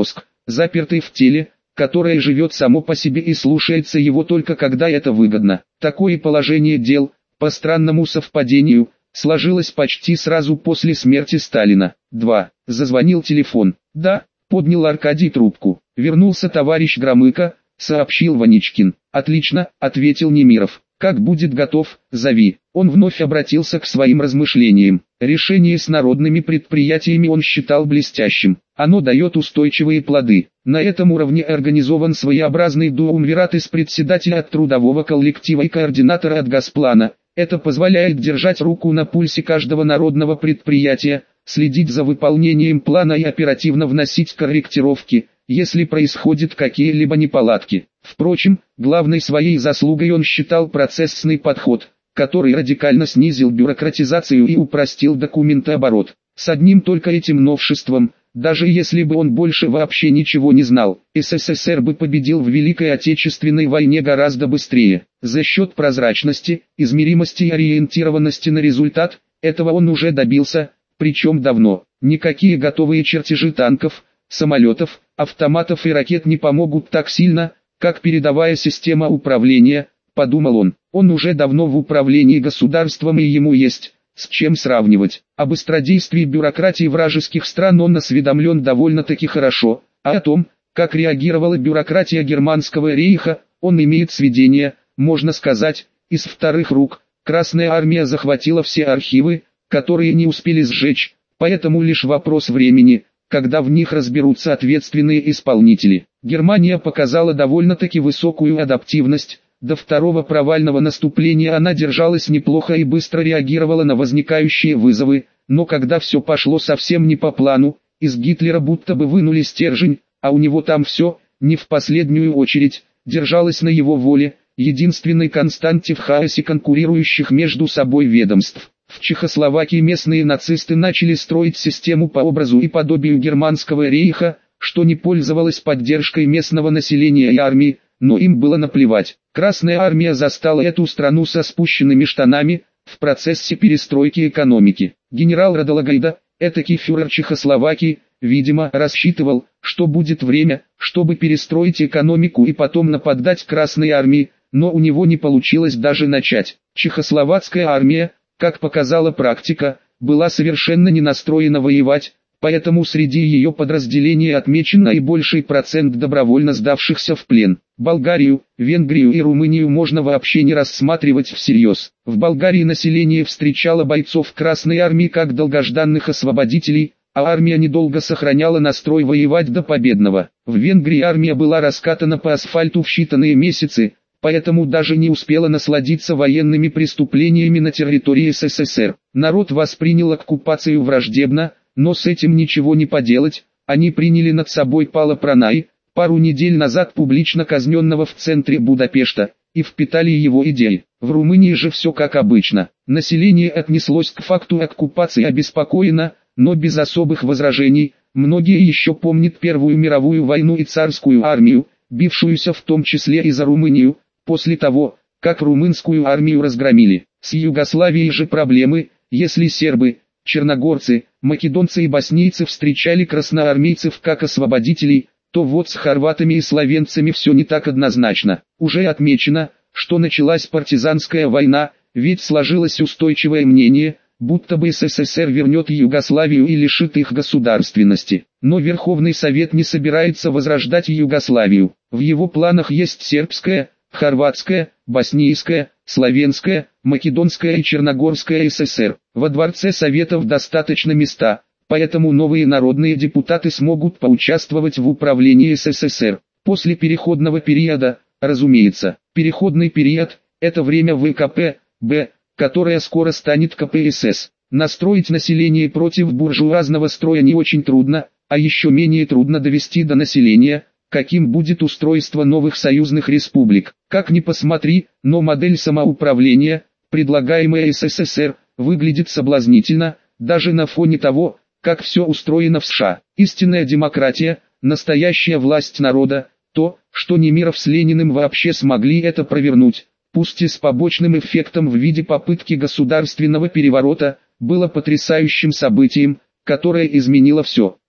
запертый в теле, которое живет само по себе и слушается его только когда это выгодно. Такое положение дел, по странному совпадению, сложилось почти сразу после смерти Сталина. 2. Зазвонил телефон. «Да», — поднял Аркадий трубку. «Вернулся товарищ Громыко», — сообщил Ваничкин. «Отлично», — ответил Немиров. «Как будет готов, зови». Он вновь обратился к своим размышлениям. Решение с народными предприятиями он считал блестящим. Оно дает устойчивые плоды. На этом уровне организован своеобразный дуумвират из председателя от трудового коллектива и координатора от Госплана. Это позволяет держать руку на пульсе каждого народного предприятия, следить за выполнением плана и оперативно вносить корректировки, если происходят какие-либо неполадки. Впрочем, главной своей заслугой он считал процессный подход, который радикально снизил бюрократизацию и упростил документооборот. С одним только этим новшеством, даже если бы он больше вообще ничего не знал, СССР бы победил в Великой Отечественной войне гораздо быстрее. За счет прозрачности, измеримости и ориентированности на результат, этого он уже добился, причем давно. Никакие готовые чертежи танков, самолетов, автоматов и ракет не помогут так сильно, как передовая система управления, подумал он. Он уже давно в управлении государством и ему есть с чем сравнивать. О быстродействии бюрократии вражеских стран он осведомлен довольно-таки хорошо, а о том, как реагировала бюрократия Германского рейха, он имеет сведения, можно сказать, из вторых рук. Красная армия захватила все архивы, которые не успели сжечь, поэтому лишь вопрос времени, когда в них разберутся ответственные исполнители. Германия показала довольно-таки высокую адаптивность. До второго провального наступления она держалась неплохо и быстро реагировала на возникающие вызовы, но когда все пошло совсем не по плану, из Гитлера будто бы вынули стержень, а у него там все, не в последнюю очередь, держалось на его воле, единственной константе в хаосе конкурирующих между собой ведомств. В Чехословакии местные нацисты начали строить систему по образу и подобию Германского рейха, что не пользовалось поддержкой местного населения и армии, но им было наплевать. Красная армия застала эту страну со спущенными штанами, в процессе перестройки экономики. Генерал Радолагайда, этакий фюрер Чехословакии, видимо, рассчитывал, что будет время, чтобы перестроить экономику и потом нападать Красной армии, но у него не получилось даже начать. Чехословацкая армия, как показала практика, была совершенно не настроена воевать, поэтому среди ее подразделений отмечен наибольший процент добровольно сдавшихся в плен. Болгарию, Венгрию и Румынию можно вообще не рассматривать всерьез. В Болгарии население встречало бойцов Красной армии как долгожданных освободителей, а армия недолго сохраняла настрой воевать до победного. В Венгрии армия была раскатана по асфальту в считанные месяцы, поэтому даже не успела насладиться военными преступлениями на территории СССР. Народ воспринял оккупацию враждебно, но с этим ничего не поделать, они приняли над собой Пало Пранаи, пару недель назад публично казненного в центре Будапешта, и впитали его идеи. В Румынии же все как обычно. Население отнеслось к факту оккупации обеспокоенно, но без особых возражений. Многие еще помнят Первую мировую войну и царскую армию, бившуюся в том числе и за Румынию, после того, как румынскую армию разгромили. С Югославией же проблемы, если сербы, черногорцы, македонцы и боснийцы встречали красноармейцев как освободителей, то вот с хорватами и словенцами все не так однозначно. Уже отмечено, что началась партизанская война, ведь сложилось устойчивое мнение, будто бы СССР вернет Югославию и лишит их государственности. Но Верховный Совет не собирается возрождать Югославию. В его планах есть сербская, хорватская, боснийская, словенская, македонская и черногорская ССР. Во Дворце Советов достаточно места, поэтому новые народные депутаты смогут поучаствовать в управлении СССР. После переходного периода, разумеется, переходный период – это время ВКП-Б, которое скоро станет КПСС. Настроить население против буржуазного строя не очень трудно, а еще менее трудно довести до населения, каким будет устройство новых союзных республик. Как ни посмотри, но модель самоуправления, предлагаемая СССР, выглядит соблазнительно, даже на фоне того, как все устроено в США. Истинная демократия, настоящая власть народа, то, что Немиров с Лениным вообще смогли это провернуть, пусть и с побочным эффектом в виде попытки государственного переворота, было потрясающим событием, которое изменило все.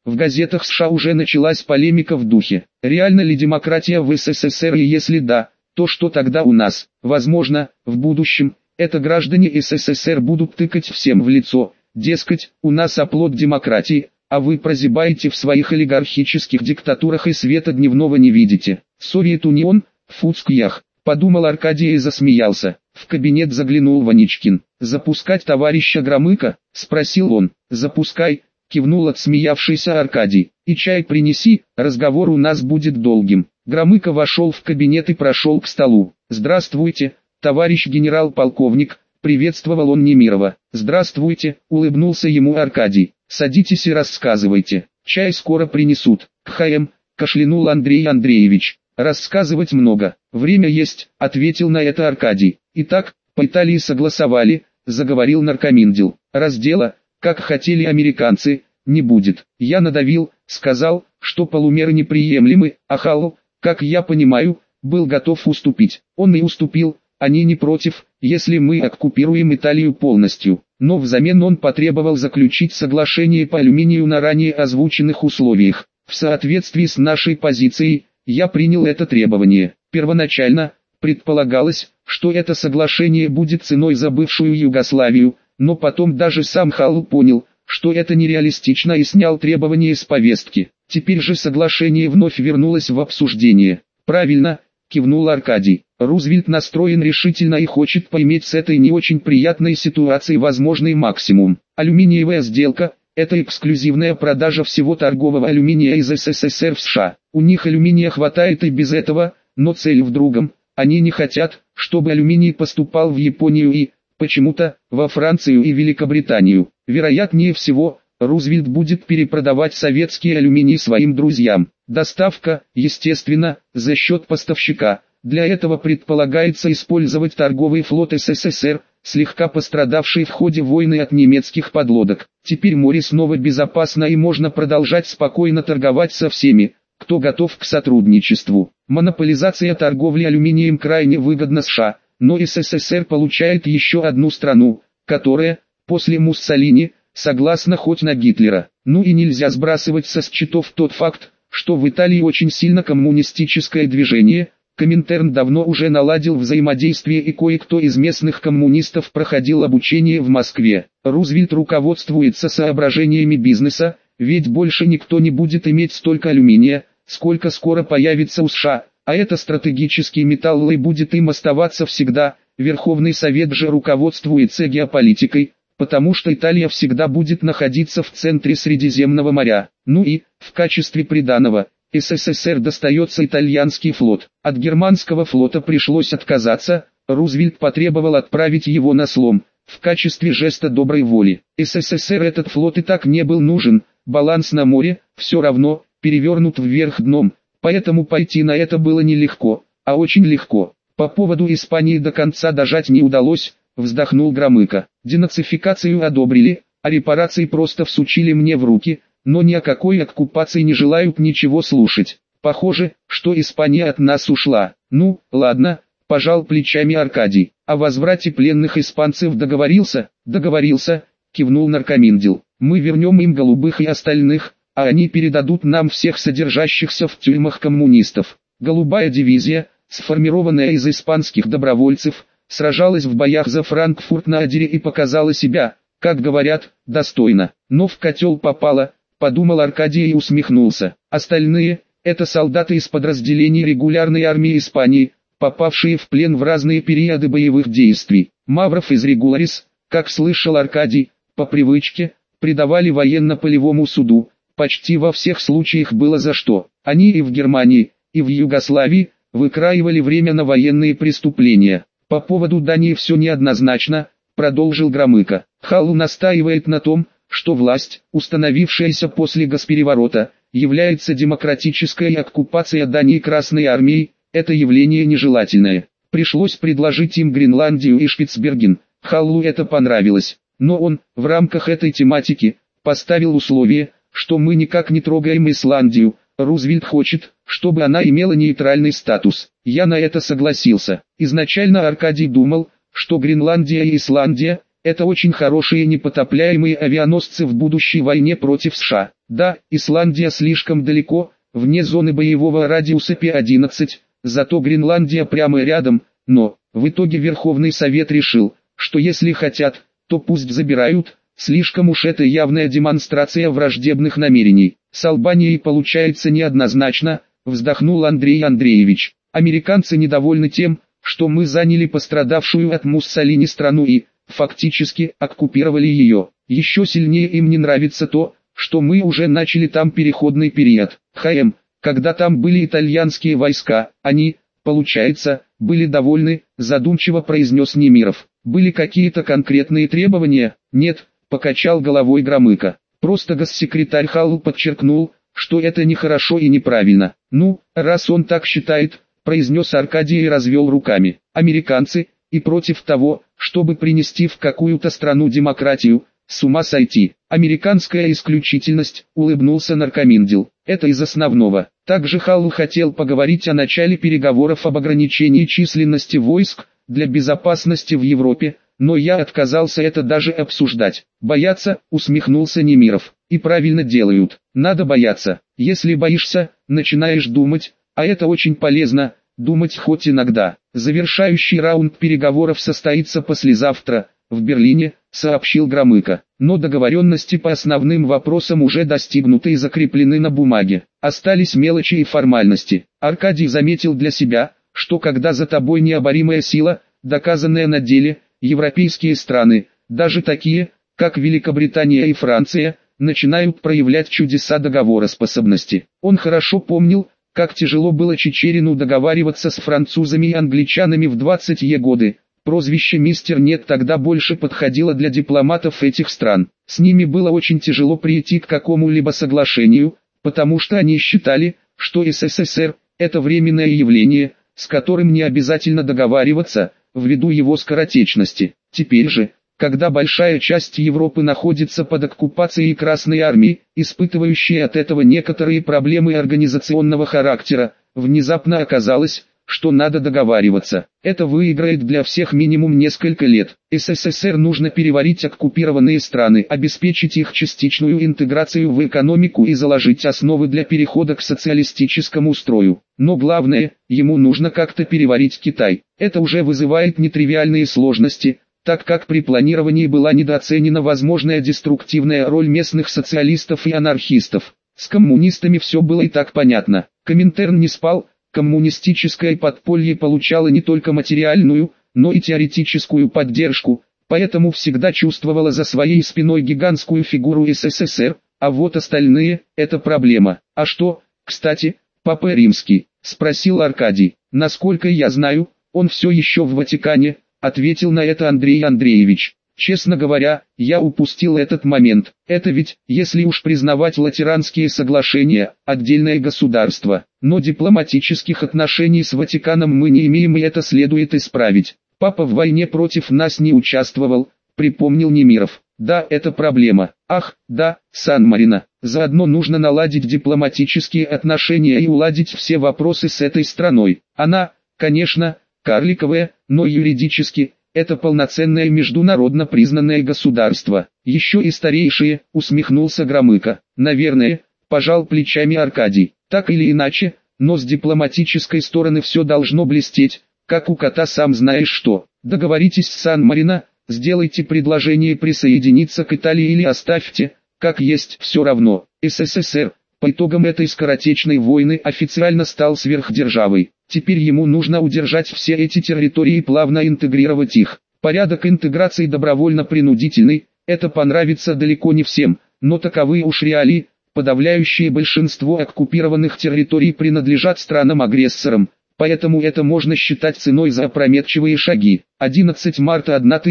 В газетах США уже началась полемика в духе: реально ли демократия в СССР, и если да, то что тогда у нас? Возможно, в будущем, это граждане СССР будут тыкать всем в лицо, дескать, у нас оплот демократии, а вы прозябаете в своих олигархических диктатурах и света дневного не видите. Совет-Унион, Фуцкиях, подумал Аркадий и засмеялся. В кабинет заглянул Ваничкин. «Запускать товарища Громыка?» – спросил он. «Запускай», – кивнул отсмеявшийся Аркадий. «И чай принеси, разговор у нас будет долгим». Громыко вошел в кабинет и прошел к столу. «Здравствуйте, товарищ генерал-полковник», – приветствовал он Немирова. «Здравствуйте», – улыбнулся ему Аркадий. «Садитесь и рассказывайте. Чай скоро принесут». «Кхм», – кашлянул Андрей Андреевич. «Рассказывать много. Время есть», — ответил на это Аркадий. «Итак, по Италии согласовали», — заговорил наркоминдел. «Раздела, как хотели американцы, не будет. Я надавил, сказал, что полумеры неприемлемы, а Халл, как я понимаю, был готов уступить. Он и уступил, они не против, если мы оккупируем Италию полностью. Но взамен он потребовал заключить соглашение по алюминию на ранее озвученных условиях. В соответствии с нашей позицией, я принял это требование. Первоначально предполагалось, что это соглашение будет ценой за бывшую Югославию, но потом даже сам Халл понял, что это нереалистично и снял требования с повестки. Теперь же соглашение вновь вернулось в обсуждение. «Правильно», — кивнул Аркадий. «Рузвельт настроен решительно и хочет поиметь с этой не очень приятной ситуацией возможный максимум. Алюминиевая сделка — это эксклюзивная продажа всего торгового алюминия из СССР в США. У них алюминия хватает и без этого, но цель в другом. Они не хотят, чтобы алюминий поступал в Японию и, почему-то, во Францию и Великобританию. Вероятнее всего, Рузвельт будет перепродавать советский алюминий своим друзьям. Доставка, естественно, за счет поставщика. Для этого предполагается использовать торговый флот СССР, слегка пострадавший в ходе войны от немецких подлодок. Теперь море снова безопасно и можно продолжать спокойно торговать со всеми, кто готов к сотрудничеству. Монополизация торговли алюминием крайне выгодна США, но СССР получает еще одну страну, которая, после Муссолини, согласна хоть на Гитлера. Ну и нельзя сбрасывать со счетов тот факт, что в Италии очень сильно коммунистическое движение. Коминтерн давно уже наладил взаимодействие и кое-кто из местных коммунистов проходил обучение в Москве. Рузвельт руководствуется соображениями бизнеса, ведь больше никто не будет иметь столько алюминия, сколько скоро появится у США, а это стратегический металл и будет им оставаться всегда. Верховный Совет же руководствуется геополитикой, потому что Италия всегда будет находиться в центре Средиземного моря. Ну и, в качестве приданого, СССР достается итальянский флот. От германского флота пришлось отказаться, Рузвельт потребовал отправить его на слом, в качестве жеста доброй воли. СССР этот флот и так не был нужен, баланс на море, все равно, перевернут вверх дном, поэтому пойти на это было нелегко, а очень легко. По поводу Испании до конца дожать не удалось, вздохнул Громыко. Денацификацию одобрили, а репарации просто всучили мне в руки, но ни о какой оккупации не желают ничего слушать. Похоже, что Испания от нас ушла. Ну, ладно, пожал плечами Аркадий. О возврате пленных испанцев договорился? Договорился, кивнул наркоминдел. Мы вернем им голубых и остальных, а они передадут нам всех содержащихся в тюрьмах коммунистов. Голубая дивизия, сформированная из испанских добровольцев, сражалась в боях за Франкфурт на Одере и показала себя, как говорят, достойно. Но в котел попала, подумал Аркадий и усмехнулся. Остальные – это солдаты из подразделений регулярной армии Испании, попавшие в плен в разные периоды боевых действий. Мавров из Регуларис, как слышал Аркадий, по привычке, предавали военно-полевому суду. Почти во всех случаях было за что. Они и в Германии, и в Югославии выкраивали время на военные преступления. По поводу Дании все неоднозначно, продолжил Громыко. Халл настаивает на том, что власть, установившаяся после госпереворота, является демократической, и оккупация Дании Красной армией – это явление нежелательное. Пришлось предложить им Гренландию и Шпицберген. Халлу это понравилось, но он, в рамках этой тематики, поставил условие, что мы никак не трогаем Исландию. Рузвельт хочет, чтобы она имела нейтральный статус. Я на это согласился. Изначально Аркадий думал, что Гренландия и Исландия – это очень хорошие непотопляемые авианосцы в будущей войне против США. Да, Исландия слишком далеко, вне зоны боевого радиуса P11, зато Гренландия прямо рядом, но, в итоге Верховный Совет решил, что если хотят, то пусть забирают, слишком уж это явная демонстрация враждебных намерений. С Албанией получается неоднозначно, вздохнул Андрей Андреевич. Американцы недовольны тем, что мы заняли пострадавшую от Муссолини страну и, фактически, оккупировали ее. Еще сильнее им не нравится то, что мы уже начали там переходный период. Когда там были итальянские войска, они, получается, были довольны, задумчиво произнес Немиров. Были какие-то конкретные требования? Нет, покачал головой Громыко. Просто госсекретарь Халл подчеркнул, что это нехорошо и неправильно. Ну, раз он так считает, произнес Аркадий и развел руками. Американцы, и против того, чтобы принести в какую-то страну демократию, с ума сойти. Американская исключительность, улыбнулся наркоминдел. Это из основного. Также Халл хотел поговорить о начале переговоров об ограничении численности войск для безопасности в Европе, но я отказался это даже обсуждать. Боятся, усмехнулся Немиров. И правильно делают. Надо бояться. Если боишься, начинаешь думать, а это очень полезно, думать хоть иногда. Завершающий раунд переговоров состоится послезавтра, в Берлине, сообщил Громыко. Но договоренности по основным вопросам уже достигнуты и закреплены на бумаге. Остались мелочи и формальности. Аркадий заметил для себя, что когда за тобой необоримая сила, доказанная на деле, европейские страны, даже такие, как Великобритания и Франция, начинают проявлять чудеса договороспособности. Он хорошо помнил, как тяжело было Чичерину договариваться с французами и англичанами в 20-е годы. Прозвище «Мистер Нет» тогда больше подходило для дипломатов этих стран. С ними было очень тяжело прийти к какому-либо соглашению, потому что они считали, что СССР – это временное явление, с которым не обязательно договариваться, ввиду его скоротечности. Теперь же, когда большая часть Европы находится под оккупацией Красной Армии, испытывающей от этого некоторые проблемы организационного характера, внезапно оказалось, что надо договариваться. Это выиграет для всех минимум несколько лет. СССР нужно переварить оккупированные страны, обеспечить их частичную интеграцию в экономику и заложить основы для перехода к социалистическому строю. Но главное, ему нужно как-то переварить Китай. Это уже вызывает нетривиальные сложности, так как при планировании была недооценена возможная деструктивная роль местных социалистов и анархистов. С коммунистами все было и так понятно. Коминтерн не спал. Коммунистическое подполье получало не только материальную, но и теоретическую поддержку, поэтому всегда чувствовало за своей спиной гигантскую фигуру СССР, а вот остальные – это проблема. А что, кстати, Папа Римский, спросил Аркадий. Насколько я знаю, он все еще в Ватикане, ответил на это Андрей Андреевич. Честно говоря, я упустил этот момент. Это ведь, если уж признавать латеранские соглашения, отдельное государство. Но дипломатических отношений с Ватиканом мы не имеем, и это следует исправить. Папа в войне против нас не участвовал, припомнил Немиров. Да, это проблема. Ах, да, Сан-Марино. Заодно нужно наладить дипломатические отношения и уладить все вопросы с этой страной. Она, конечно, карликовая, но юридически – это полноценное международно признанное государство. Еще и старейшее, усмехнулся Громыко. Наверное, пожал плечами Аркадий. Так или иначе, но с дипломатической стороны все должно блестеть, как у кота сам знаешь что. Договоритесь с Сан-Марино, сделайте предложение присоединиться к Италии или оставьте, как есть, все равно. СССР, по итогам этой скоротечной войны, официально стал сверхдержавой. Теперь ему нужно удержать все эти территории и плавно интегрировать их. Порядок интеграции добровольно-принудительный, это понравится далеко не всем, но таковы уж реалии, подавляющее большинство оккупированных территорий принадлежат странам-агрессорам, поэтому это можно считать ценой за опрометчивые шаги. 11 марта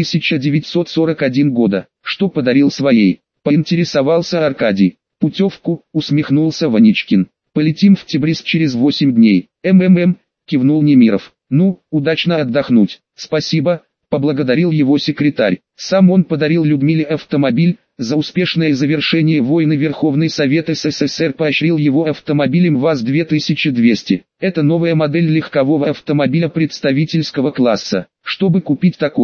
1941 года. Что подарил своей? Поинтересовался Аркадий. Путевку, усмехнулся Ваничкин. Полетим в Тебриз через 8 дней. Кивнул Немиров. Ну, удачно отдохнуть. Спасибо, поблагодарил его секретарь. Сам он подарил Людмиле автомобиль. За успешное завершение войны Верховный Совет СССР поощрил его автомобилем ВАЗ-2200. Это новая модель легкового автомобиля представительского класса. Чтобы купить такой,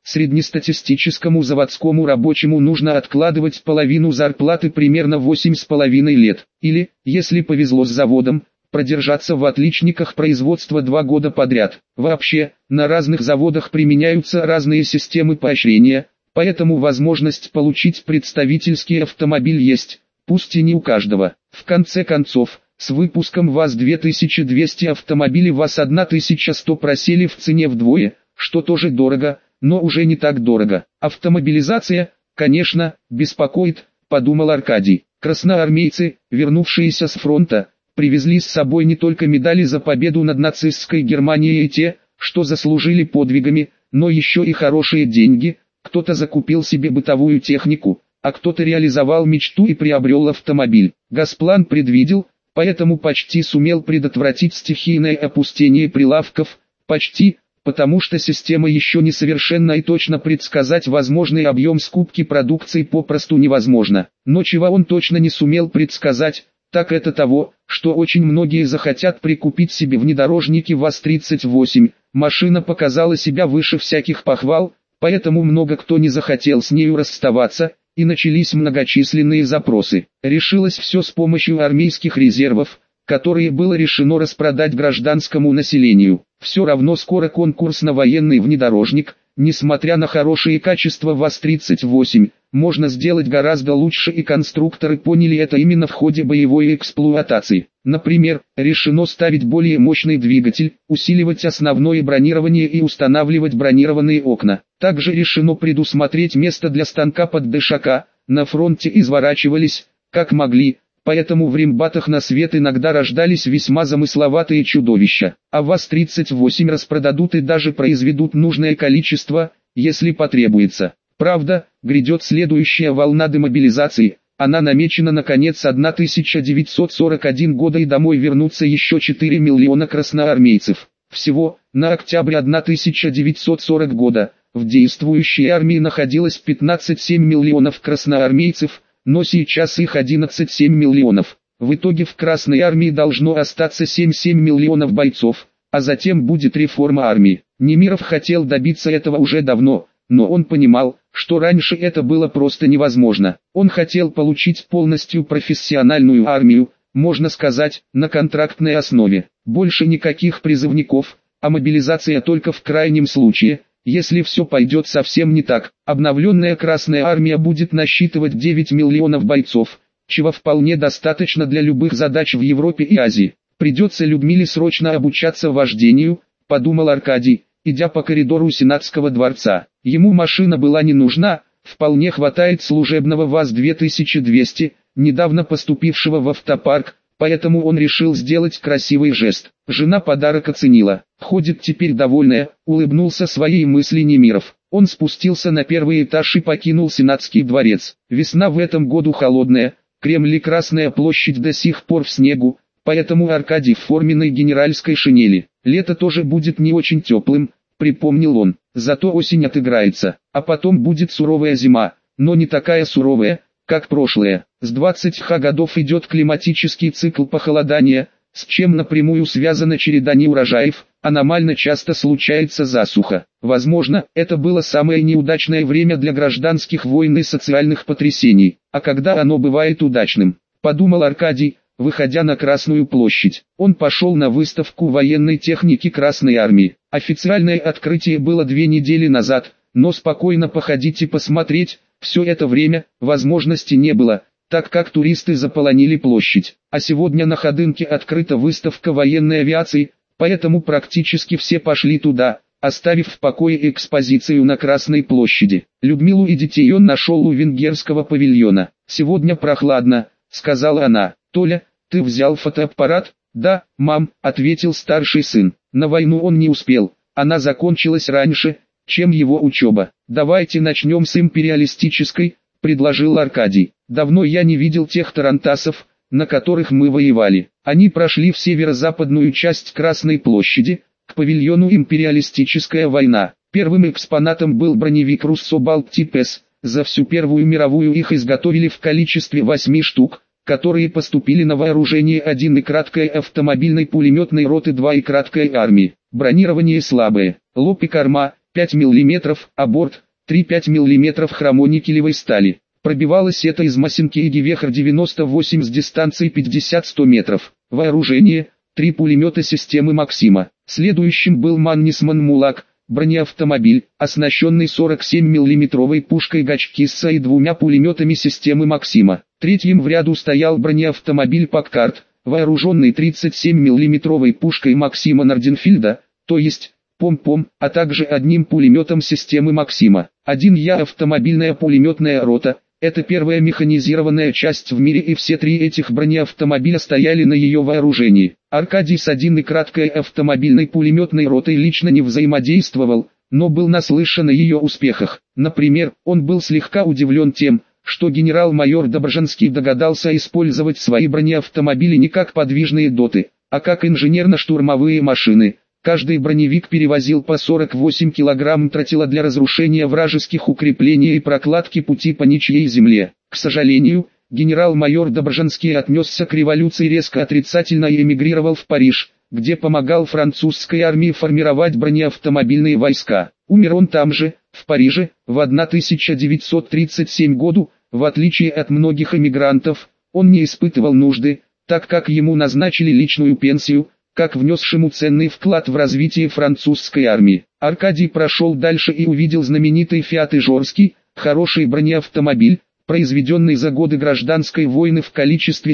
Среднестатистическому заводскому рабочему нужно откладывать половину зарплаты примерно 8,5 лет. Или, если повезло с заводом, продержаться в отличниках производства 2 года подряд. Вообще, на разных заводах применяются разные системы поощрения, поэтому возможность получить представительский автомобиль есть, пусть и не у каждого. В конце концов, с выпуском ВАЗ-2200 автомобили ВАЗ-1100 просели в цене вдвое, что тоже дорого, но уже не так дорого. Автомобилизация, конечно, беспокоит, подумал Аркадий. Красноармейцы, вернувшиеся с фронта, привезли с собой не только медали за победу над нацистской Германией и те, что заслужили подвигами, но еще и хорошие деньги. Кто-то закупил себе бытовую технику, а кто-то реализовал мечту и приобрел автомобиль. Госплан предвидел, поэтому почти сумел предотвратить стихийное опустение прилавков, почти, потому что система еще несовершенна и точно предсказать возможный объем скупки продукции попросту невозможно. Но чего он точно не сумел предсказать, так это того, что очень многие захотят прикупить себе внедорожники ВАЗ-38. Машина показала себя выше всяких похвал, поэтому много кто не захотел с нею расставаться, и начались многочисленные запросы. Решилось все с помощью армейских резервов, которые было решено распродать гражданскому населению. Все равно скоро конкурс на военный внедорожник, несмотря на хорошие качества ВАЗ-38, можно сделать гораздо лучше, и конструкторы поняли это именно в ходе боевой эксплуатации. Например, решено ставить более мощный двигатель, усиливать основное бронирование и устанавливать бронированные окна. Также решено предусмотреть место для станка под ДШК, на фронте изворачивались, как могли, поэтому в рембатах на свет иногда рождались весьма замысловатые чудовища. А ВАЗ-38 распродадут и даже произведут нужное количество, если потребуется. Правда, грядет следующая волна демобилизации, она намечена на конец 1941 года, и домой вернутся еще 4 миллиона красноармейцев. Всего, на октябрь 1940 года, в действующей армии находилось 15,7 миллионов красноармейцев, но сейчас их 11,7 миллионов. В итоге в Красной армии должно остаться 7,7 миллионов бойцов, а затем будет реформа армии. Немиров хотел добиться этого уже давно, но он понимал, что раньше это было просто невозможно. Он хотел получить полностью профессиональную армию, можно сказать, на контрактной основе. Больше никаких призывников, а мобилизация только в крайнем случае, если все пойдет совсем не так. Обновленная Красная армия будет насчитывать 9 миллионов бойцов, чего вполне достаточно для любых задач в Европе и Азии. Придется Людмиле срочно обучаться вождению, подумал Аркадий, идя по коридору Сенатского дворца. Ему машина была не нужна, вполне хватает служебного ВАЗ-2200, недавно поступившего в автопарк, поэтому он решил сделать красивый жест. Жена подарок оценила. Ходит теперь довольная, улыбнулся своей мысли Немиров. Он спустился на первый этаж и покинул Сенатский дворец. Весна в этом году холодная, Кремль и Красная площадь до сих пор в снегу, поэтому Аркадий в форменной генеральской шинели. Лето тоже будет не очень теплым, припомнил он. Зато осень отыграется, а потом будет суровая зима, но не такая суровая, как прошлое. С 20-х годов идет климатический цикл похолодания, с чем напрямую связана череда неурожаев, аномально часто случается засуха. Возможно, это было самое неудачное время для гражданских войн и социальных потрясений. А когда оно бывает удачным, подумал Аркадий, выходя на Красную площадь. Он пошел на выставку военной техники Красной армии. Официальное открытие было 2 недели назад, но спокойно походить и посмотреть, все это время, возможности не было, так как туристы заполонили площадь. А сегодня на Ходынке открыта выставка военной авиации, поэтому практически все пошли туда, оставив в покое экспозицию на Красной площади. Людмилу и детей он нашел у венгерского павильона. «Сегодня прохладно», — сказала она. «Толя, ты взял фотоаппарат?» «Да, мам», — ответил старший сын. На войну он не успел, она закончилась раньше, чем его учеба. «Давайте начнем с империалистической», — предложил Аркадий. «Давно я не видел тех тарантасов, на которых мы воевали. Они прошли в северо-западную часть Красной площади, к павильону «Империалистическая война». Первым экспонатом был броневик «Руссо Балтипес». За всю Первую мировую их изготовили в количестве 8 штук, которые поступили на вооружение 1 и краткой автомобильной пулеметной роты 2 и краткой армии. Бронирование слабое, лоб и корма, 5 мм, а борт 3-5 мм хромоникелевой стали. Пробивалось это из Масинки и Гевехр-98 с дистанции 50-100 метров. Вооружение – 3 пулемета системы Максима. Следующим был Маннисман Мулак, бронеавтомобиль, оснащенный 47 мм пушкой Гачкисса и 2 пулеметами системы Максима. Третьим в ряду стоял бронеавтомобиль Паккарт, вооруженный 37 мм пушкой Максима Норденфильда, то есть Пом-Пом, а также одним пулеметом системы Максима. 1Я автомобильная пулеметная рота. Это первая механизированная часть в мире, и все 3 этих бронеавтомобиля стояли на ее вооружении. Аркадий с 1 и краткой автомобильной пулеметной ротой лично не взаимодействовал, но был наслышан о ее успехах. Например, он был слегка удивлен тем, что генерал-майор Добржанский догадался использовать свои бронеавтомобили не как подвижные доты, а как инженерно-штурмовые машины. Каждый броневик перевозил по 48 кг тротила для разрушения вражеских укреплений и прокладки пути по ничьей земле. К сожалению, генерал-майор Добржанский отнесся к революции резко отрицательно и эмигрировал в Париж, где помогал французской армии формировать бронеавтомобильные войска. Умер он там же, в Париже, в 1937 году. В отличие от многих эмигрантов, он не испытывал нужды, так как ему назначили личную пенсию, как внесшему ценный вклад в развитие французской армии. Аркадий прошел дальше и увидел знаменитый Фиат Ижорский, хороший бронеавтомобиль, произведенный за годы гражданской войны в количестве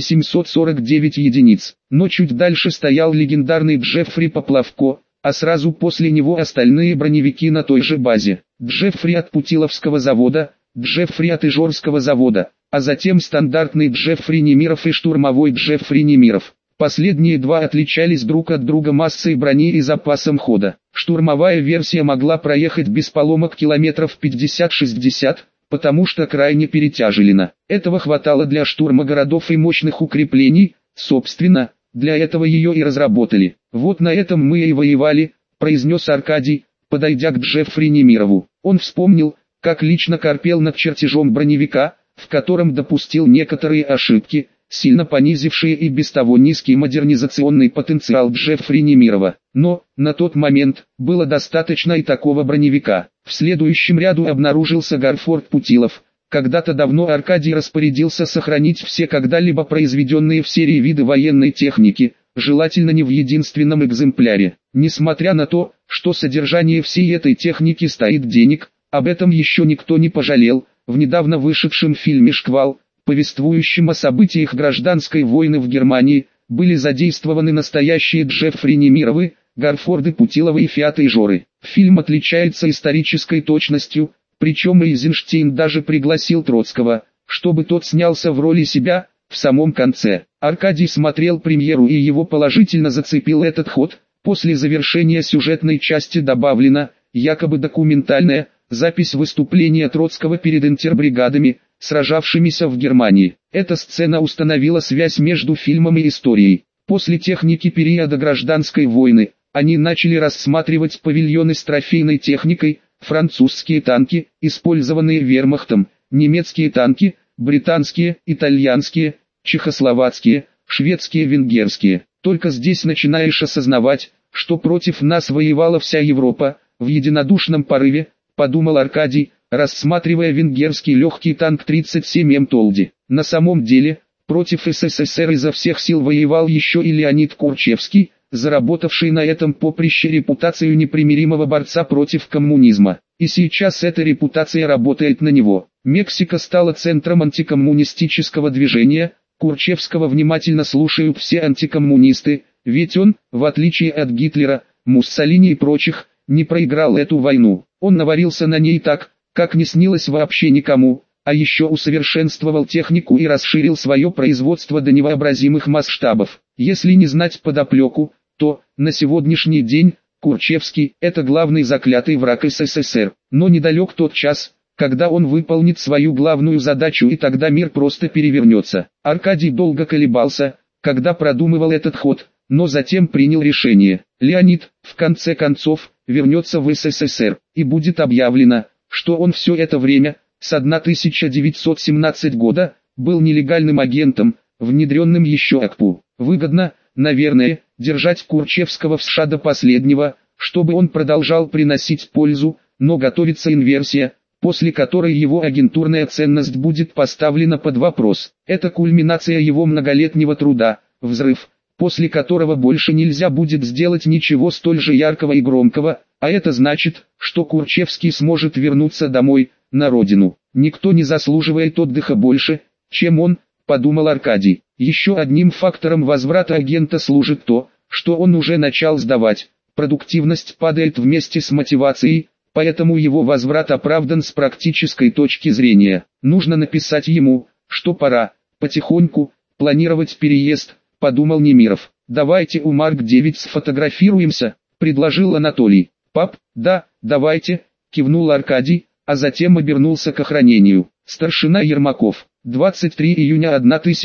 749 единиц. Но чуть дальше стоял легендарный Джеффри Поплавко, а сразу после него остальные броневики на той же базе. Джеффри от Путиловского завода, Джеффри от Ижорского завода, а затем стандартный Джеффри Немиров и штурмовой Джеффри Немиров. Последние 2 отличались друг от друга массой брони и запасом хода. Штурмовая версия могла проехать без поломок километров 50-60, потому что крайне перетяжелена. Этого хватало для штурма городов и мощных укреплений, собственно, для этого ее и разработали. «Вот на этом мы и воевали», – произнес Аркадий, подойдя к Джеффри Немирову. Он вспомнил, как лично корпел над чертежом броневика, в котором допустил некоторые ошибки, сильно понизившие и без того низкий модернизационный потенциал Джеффри Немирова. Но, на тот момент, было достаточно и такого броневика. В следующем ряду обнаружился Гарфорд Путилов. Когда-то давно Аркадий распорядился сохранить все когда-либо произведенные в серии виды военной техники, желательно не в единственном экземпляре. Несмотря на то, что содержание всей этой техники стоит денег, об этом еще никто не пожалел. В недавно вышедшем фильме «Шквал», повествующем о событиях гражданской войны в Германии, были задействованы настоящие Джеффри Немировы, Гарфорды Путиловы и Фиаты Ижоры. Фильм отличается исторической точностью, причем Эйзенштейн даже пригласил Троцкого, чтобы тот снялся в роли себя, в самом конце. Аркадий смотрел премьеру, и его положительно зацепил этот ход. После завершения сюжетной части добавлена, якобы документальная, запись выступления Троцкого перед интербригадами, сражавшимися в Германии. Эта сцена установила связь между фильмом и историей. После техники периода гражданской войны, они начали рассматривать павильоны с трофейной техникой, французские танки, использованные вермахтом, немецкие танки, британские, итальянские, чехословацкие, шведские, венгерские. Только здесь начинаешь осознавать, что против нас воевала вся Европа. В единодушном порыве, подумал Аркадий, рассматривая венгерский легкий танк 37М Толди. На самом деле, против СССР изо всех сил воевал еще и Леонид Курчевский, заработавший на этом поприще репутацию непримиримого борца против коммунизма. И сейчас эта репутация работает на него. Мексика стала центром антикоммунистического движения. Курчевского внимательно слушают все антикоммунисты, ведь он, в отличие от Гитлера, Муссолини и прочих, не проиграл эту войну. Он наварился на ней так, как не снилось вообще никому, а еще усовершенствовал технику и расширил свое производство до невообразимых масштабов. Если не знать подоплеку, то, на сегодняшний день, Курчевский – это главный заклятый враг СССР. Но недалек тот час, когда он выполнит свою главную задачу, и тогда мир просто перевернется. Аркадий долго колебался, когда продумывал этот ход, но затем принял решение. Леонид, в конце концов, вернется в СССР, и будет объявлено, что он все это время, с 1917 года, был нелегальным агентом, внедренным еще АКПУ. Выгодно, наверное, держать Курчевского в США до последнего, чтобы он продолжал приносить пользу, но готовится инверсия, после которой его агентурная ценность будет поставлена под вопрос. Это кульминация его многолетнего труда, взрыв, после которого больше нельзя будет сделать ничего столь же яркого и громкого, а это значит, что Курчевский сможет вернуться домой, на родину. Никто не заслуживает отдыха больше, чем он, подумал Аркадий. Еще одним фактором возврата агента служит то, что он уже начал сдавать. Продуктивность падает вместе с мотивацией, поэтому его возврат оправдан с практической точки зрения. Нужно написать ему, что пора, потихоньку, планировать переезд, подумал Немиров. «Давайте у Марк-9 сфотографируемся», — предложил Анатолий. «Пап, да, давайте», — кивнул Аркадий, а затем обернулся к охранению. Старшина Ермаков, 23 июня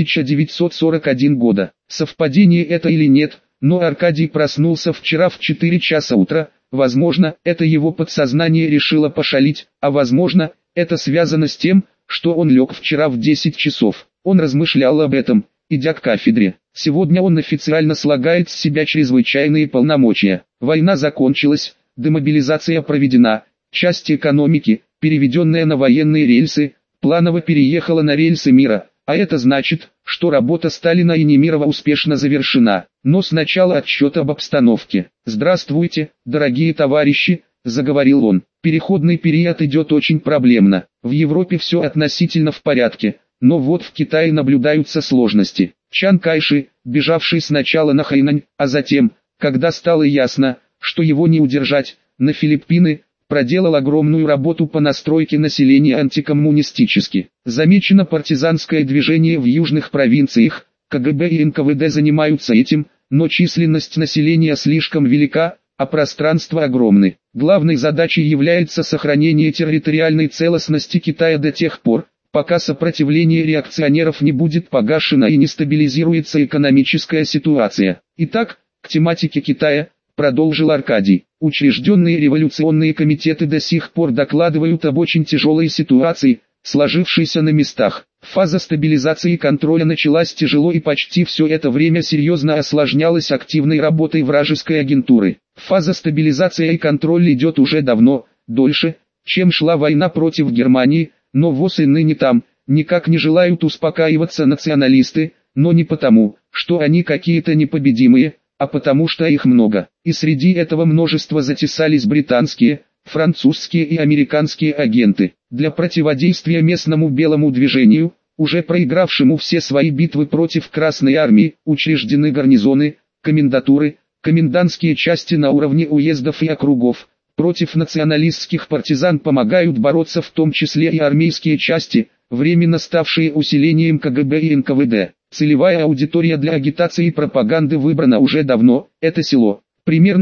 1941 года. Совпадение это или нет, но Аркадий проснулся вчера в 4 часа утра. Возможно, это его подсознание решило пошалить, а возможно, это связано с тем, что он лег вчера в 10 часов. Он размышлял об этом, идя к кафедре. Сегодня он официально слагает с себя чрезвычайные полномочия. Война закончилась, демобилизация проведена, часть экономики, переведенная на военные рельсы, планово переехала на рельсы мира, а это значит, что работа Сталина и Немирова успешно завершена. Но сначала отчет об обстановке. «Здравствуйте, дорогие товарищи», — заговорил он. «Переходный период идет очень проблемно. В Европе все относительно в порядке, но вот в Китае наблюдаются сложности. Чан Кайши, бежавший сначала на Хайнань, а затем, когда стало ясно, что его не удержать, на Филиппины, проделал огромную работу по настройке населения антикоммунистически. Замечено партизанское движение в южных провинциях, КГБ и НКВД занимаются этим, но численность населения слишком велика, а пространства огромны. Главной задачей является сохранение территориальной целостности Китая до тех пор, пока сопротивление реакционеров не будет погашено и не стабилизируется экономическая ситуация. Итак, к тематике Китая, продолжил Аркадий. Учрежденные революционные комитеты до сих пор докладывают об очень тяжелой ситуации, сложившейся на местах. Фаза стабилизации и контроля началась тяжело и почти все это время серьезно осложнялась активной работой вражеской агентуры. Фаза стабилизации и контроля идет уже давно, дольше, чем шла война против Германии, но ВОС и ныне там, никак не желают успокаиваться националисты, но не потому, что они какие-то непобедимые, а потому что их много. И среди этого множества затесались британские, французские и американские агенты. Для противодействия местному белому движению, уже проигравшему все свои битвы против Красной Армии, учреждены гарнизоны, комендатуры, комендантские части на уровне уездов и округов. Против националистских партизан помогают бороться в том числе и армейские части, временно ставшие усилением КГБ и НКВД. Целевая аудитория для агитации и пропаганды выбрана уже давно, это село. Примерно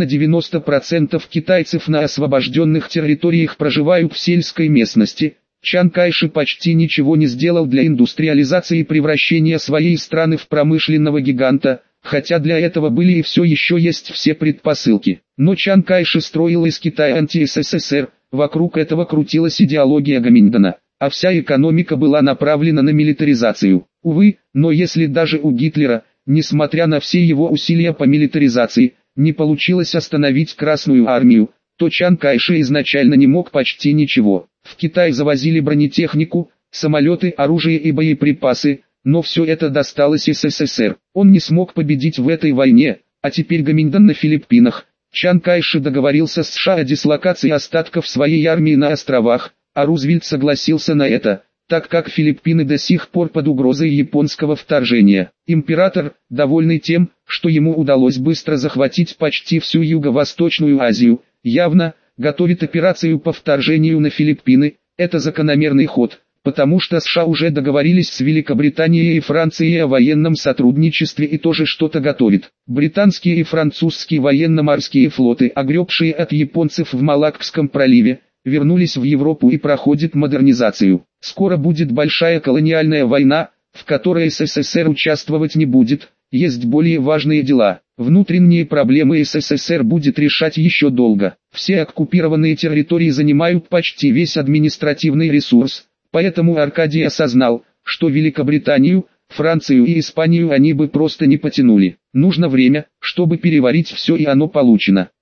90% китайцев на освобожденных территориях проживают в сельской местности. Чан Кайши почти ничего не сделал для индустриализации и превращения своей страны в промышленного гиганта, хотя для этого были и все еще есть все предпосылки. Но Чан Кайши строил из Китая анти-СССР, вокруг этого крутилась идеология Гаминьдана, а вся экономика была направлена на милитаризацию. Увы, но если даже у Гитлера, несмотря на все его усилия по милитаризации, не получилось остановить Красную армию, то Чан Кайши изначально не мог почти ничего. В Китай завозили бронетехнику, самолеты, оружие и боеприпасы, но все это досталось СССР. Он не смог победить в этой войне, а теперь Гаминьдан на Филиппинах. Чан Кайши договорился с США о дислокации остатков своей армии на островах, а Рузвельт согласился на это, так как Филиппины до сих пор под угрозой японского вторжения. Император, довольный тем, что ему удалось быстро захватить почти всю Юго-Восточную Азию, явно готовит операцию по вторжению на Филиппины. Это закономерный ход, потому что США уже договорились с Великобританией и Францией о военном сотрудничестве и тоже что-то готовит. Британские и французские военно-морские флоты, огребшие от японцев в Малаккском проливе, вернулись в Европу и проходят модернизацию. Скоро будет большая колониальная война, в которой СССР участвовать не будет. Есть более важные дела. Внутренние проблемы СССР будет решать еще долго. Все оккупированные территории занимают почти весь административный ресурс, поэтому Аркадий осознал, что Великобританию, Францию и Испанию они бы просто не потянули. Нужно время, чтобы переварить все, и оно получено.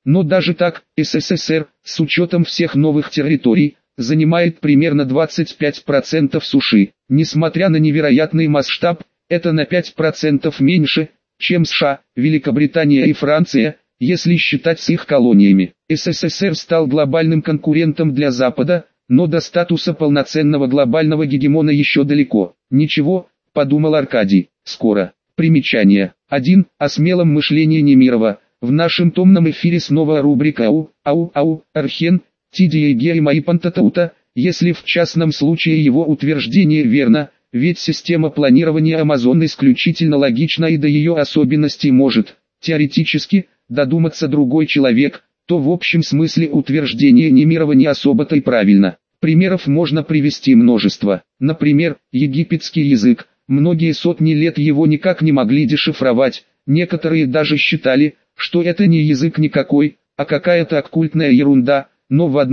Но даже так, СССР, с учетом всех новых территорий, занимает примерно 25% суши. Несмотря на невероятный масштаб, это на 5% меньше, чем США, Великобритания и Франция, если считать с их колониями. СССР стал глобальным конкурентом для Запада, но до статуса полноценного глобального гегемона еще далеко. Ничего, подумал Аркадий, скоро. Примечание. 1. О смелом мышлении Немирова. В нашем томном эфире снова рубрика Архен, Тидиеге и Маипантатаута, если в частном случае его утверждение верно, ведь система планирования Amazon исключительно логична и до ее особенностей может, теоретически, додуматься другой человек, то в общем смысле утверждение Немирова не особо-то и правильно. Примеров можно привести множество. Например, египетский язык. Многие сотни лет его никак не могли дешифровать, некоторые даже считали, что это не язык никакой, а какая-то оккультная ерунда, но в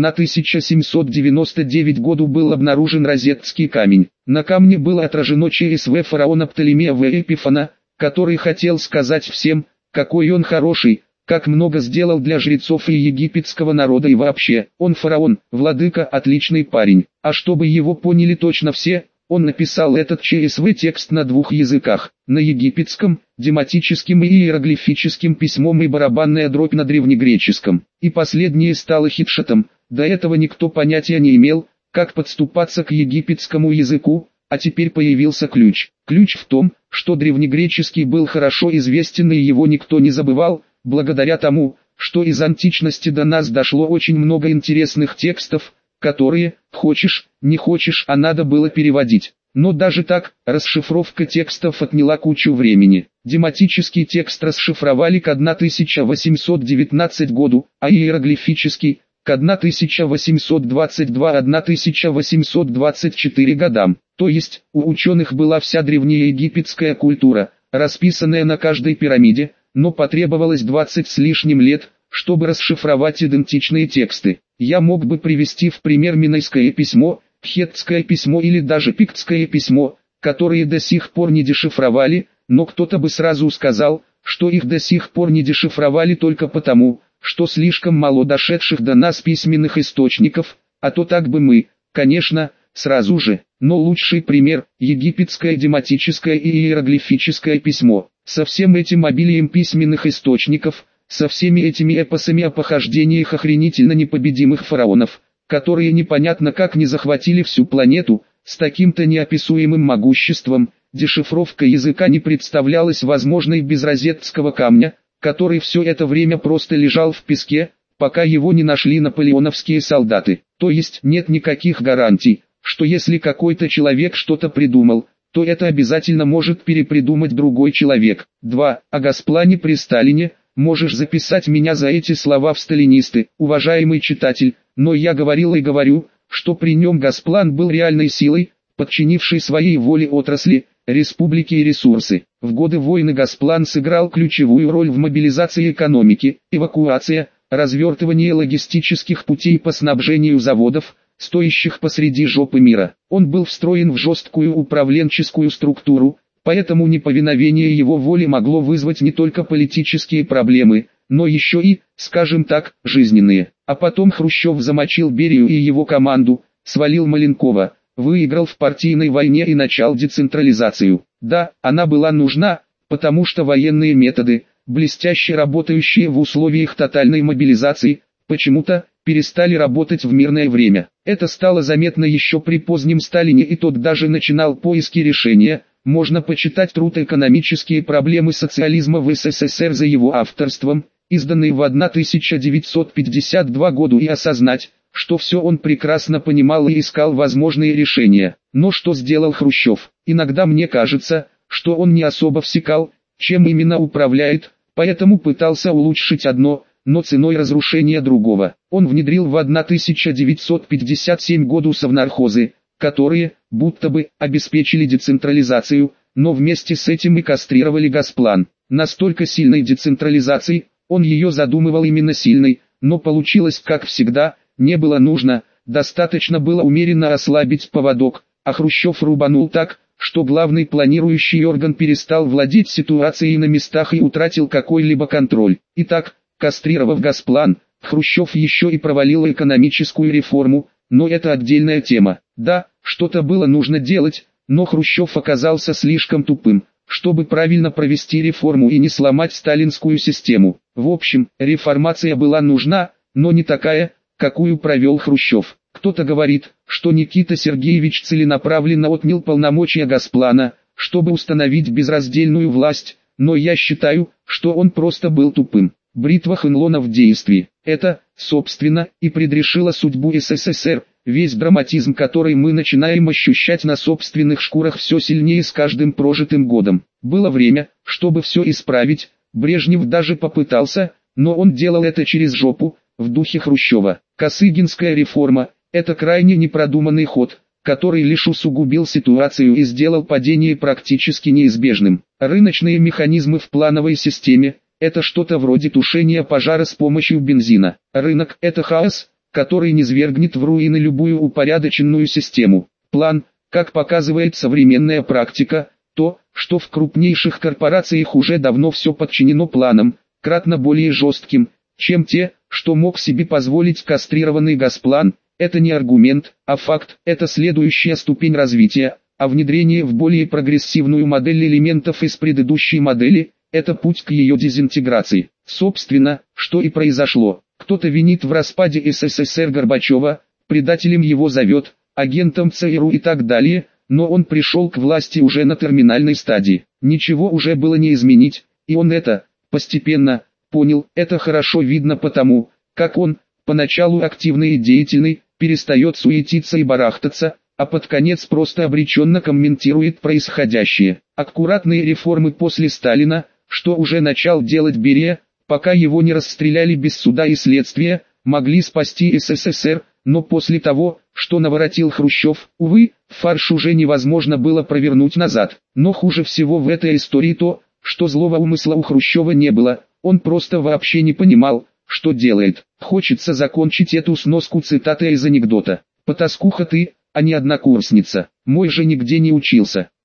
1799 году был обнаружен розетский камень. На камне было отражено ЧСВ фараона Птолемея В. Эпифана, который хотел сказать всем, какой он хороший, как много сделал для жрецов и египетского народа и вообще. Он фараон, владыка, отличный парень. А чтобы его поняли точно все, он написал этот ЧСВ текст на двух языках, на египетском, дематическим и иероглифическим письмом и барабанная дробь на древнегреческом. И последнее стало хитшотом, до этого никто понятия не имел, как подступаться к египетскому языку, а теперь появился ключ. Ключ в том, что древнегреческий был хорошо известен и его никто не забывал, благодаря тому, что из античности до нас дошло очень много интересных текстов, которые, хочешь, не хочешь, а надо было переводить. Но даже так, расшифровка текстов отняла кучу времени. Дематический текст расшифровали к 1819 году, а иероглифический – к 1822-1824 годам. То есть, у ученых была вся древнеегипетская культура, расписанная на каждой пирамиде, но потребовалось 20 с лишним лет, чтобы расшифровать идентичные тексты. Я мог бы привести в пример Минойское письмо, Хеттское письмо или даже Пиктское письмо, которые до сих пор не дешифровали, но кто-то бы сразу сказал, что их до сих пор не дешифровали только потому, что слишком мало дошедших до нас письменных источников, а то так бы мы, конечно, сразу же. Но лучший пример – египетское дематическое и иероглифическое письмо. Со всем этим обилием письменных источников, со всеми этими эпосами о похождениях охренительно непобедимых фараонов, которые непонятно как не захватили всю планету, с таким-то неописуемым могуществом, дешифровка языка не представлялась возможной без розетского камня, который все это время просто лежал в песке, пока его не нашли наполеоновские солдаты. То есть нет никаких гарантий, что если какой-то человек что-то придумал, то это обязательно может перепридумать другой человек. 2. О Госплане при Сталине. Можешь записать меня за эти слова в сталинисты, уважаемый читатель, но я говорил и говорю, что при нем Госплан был реальной силой, подчинившей своей воле отрасли, республики и ресурсы. В годы войны Госплан сыграл ключевую роль в мобилизации экономики, эвакуация, развертывание логистических путей по снабжению заводов, стоящих посреди жопы мира. Он был встроен в жесткую управленческую структуру, поэтому неповиновение его воле могло вызвать не только политические проблемы, но еще и, скажем так, жизненные. А потом Хрущев замочил Берию и его команду, свалил Маленкова, выиграл в партийной войне и начал децентрализацию. Да, она была нужна, потому что военные методы, блестяще работающие в условиях тотальной мобилизации, почему-то перестали работать в мирное время. Это стало заметно еще при позднем Сталине, и тот даже начинал поиски решения. Можно почитать труд «Экономические проблемы социализма в СССР» за его авторством, изданный в 1952 году, и осознать, что все он прекрасно понимал и искал возможные решения. Но что сделал Хрущев? Иногда мне кажется, что он не особо всекал, чем именно управляет, поэтому пытался улучшить одно, но ценой разрушения другого. Он внедрил в 1957 году совнархозы, которые, будто бы, обеспечили децентрализацию, но вместе с этим и кастрировали Госплан. Настолько сильной децентрализации, он ее задумывал именно сильной, но получилось как всегда, не было нужно, достаточно было умеренно ослабить поводок, а Хрущев рубанул так, что главный планирующий орган перестал владеть ситуацией на местах и утратил какой-либо контроль. Итак, Кастрировав Госплан, Хрущев еще и провалил экономическую реформу, но это отдельная тема. Да, что-то было нужно делать, но Хрущев оказался слишком тупым, чтобы правильно провести реформу и не сломать сталинскую систему. В общем, реформация была нужна, но не такая, какую провел Хрущев. Кто-то говорит, что Никита Сергеевич целенаправленно отнял полномочия Госплана, чтобы установить безраздельную власть, но я считаю, что он просто был тупым. Бритва Хенлона в действии. Это, собственно, и предрешило судьбу СССР, весь драматизм который мы начинаем ощущать на собственных шкурах все сильнее с каждым прожитым годом. Было время, чтобы все исправить, Брежнев даже попытался, но он делал это через жопу, в духе Хрущева. Косыгинская реформа – это крайне непродуманный ход, который лишь усугубил ситуацию и сделал падение практически неизбежным. Рыночные механизмы в плановой системе – это что-то вроде тушения пожара с помощью бензина. Рынок – это хаос, который низвергнет в руины любую упорядоченную систему. План, как показывает современная практика, то, что в крупнейших корпорациях уже давно все подчинено планам, кратно более жестким, чем те, что мог себе позволить кастрированный Госплан. Это не аргумент, а факт, это следующая ступень развития, а внедрение в более прогрессивную модель элементов из предыдущей модели – это путь к ее дезинтеграции. Собственно, что и произошло. Кто-то винит в распаде СССР Горбачева, предателем его зовет, агентом ЦРУ и так далее, но он пришел к власти уже на терминальной стадии. Ничего уже было не изменить, и он это, постепенно, понял. Это хорошо видно потому, как он, поначалу активный и деятельный, перестает суетиться и барахтаться, а под конец просто обреченно комментирует происходящее. Аккуратные реформы после Сталина, что уже начал делать Берия, пока его не расстреляли без суда и следствия, могли спасти СССР, но после того, что наворотил Хрущев, увы, фарш уже невозможно было провернуть назад. Но хуже всего в этой истории то, что злого умысла у Хрущева не было, он просто вообще не понимал, что делает. Хочется закончить эту сноску цитатой из анекдота. «Потаскуха ты, а не однокурсница, мой же нигде не учился».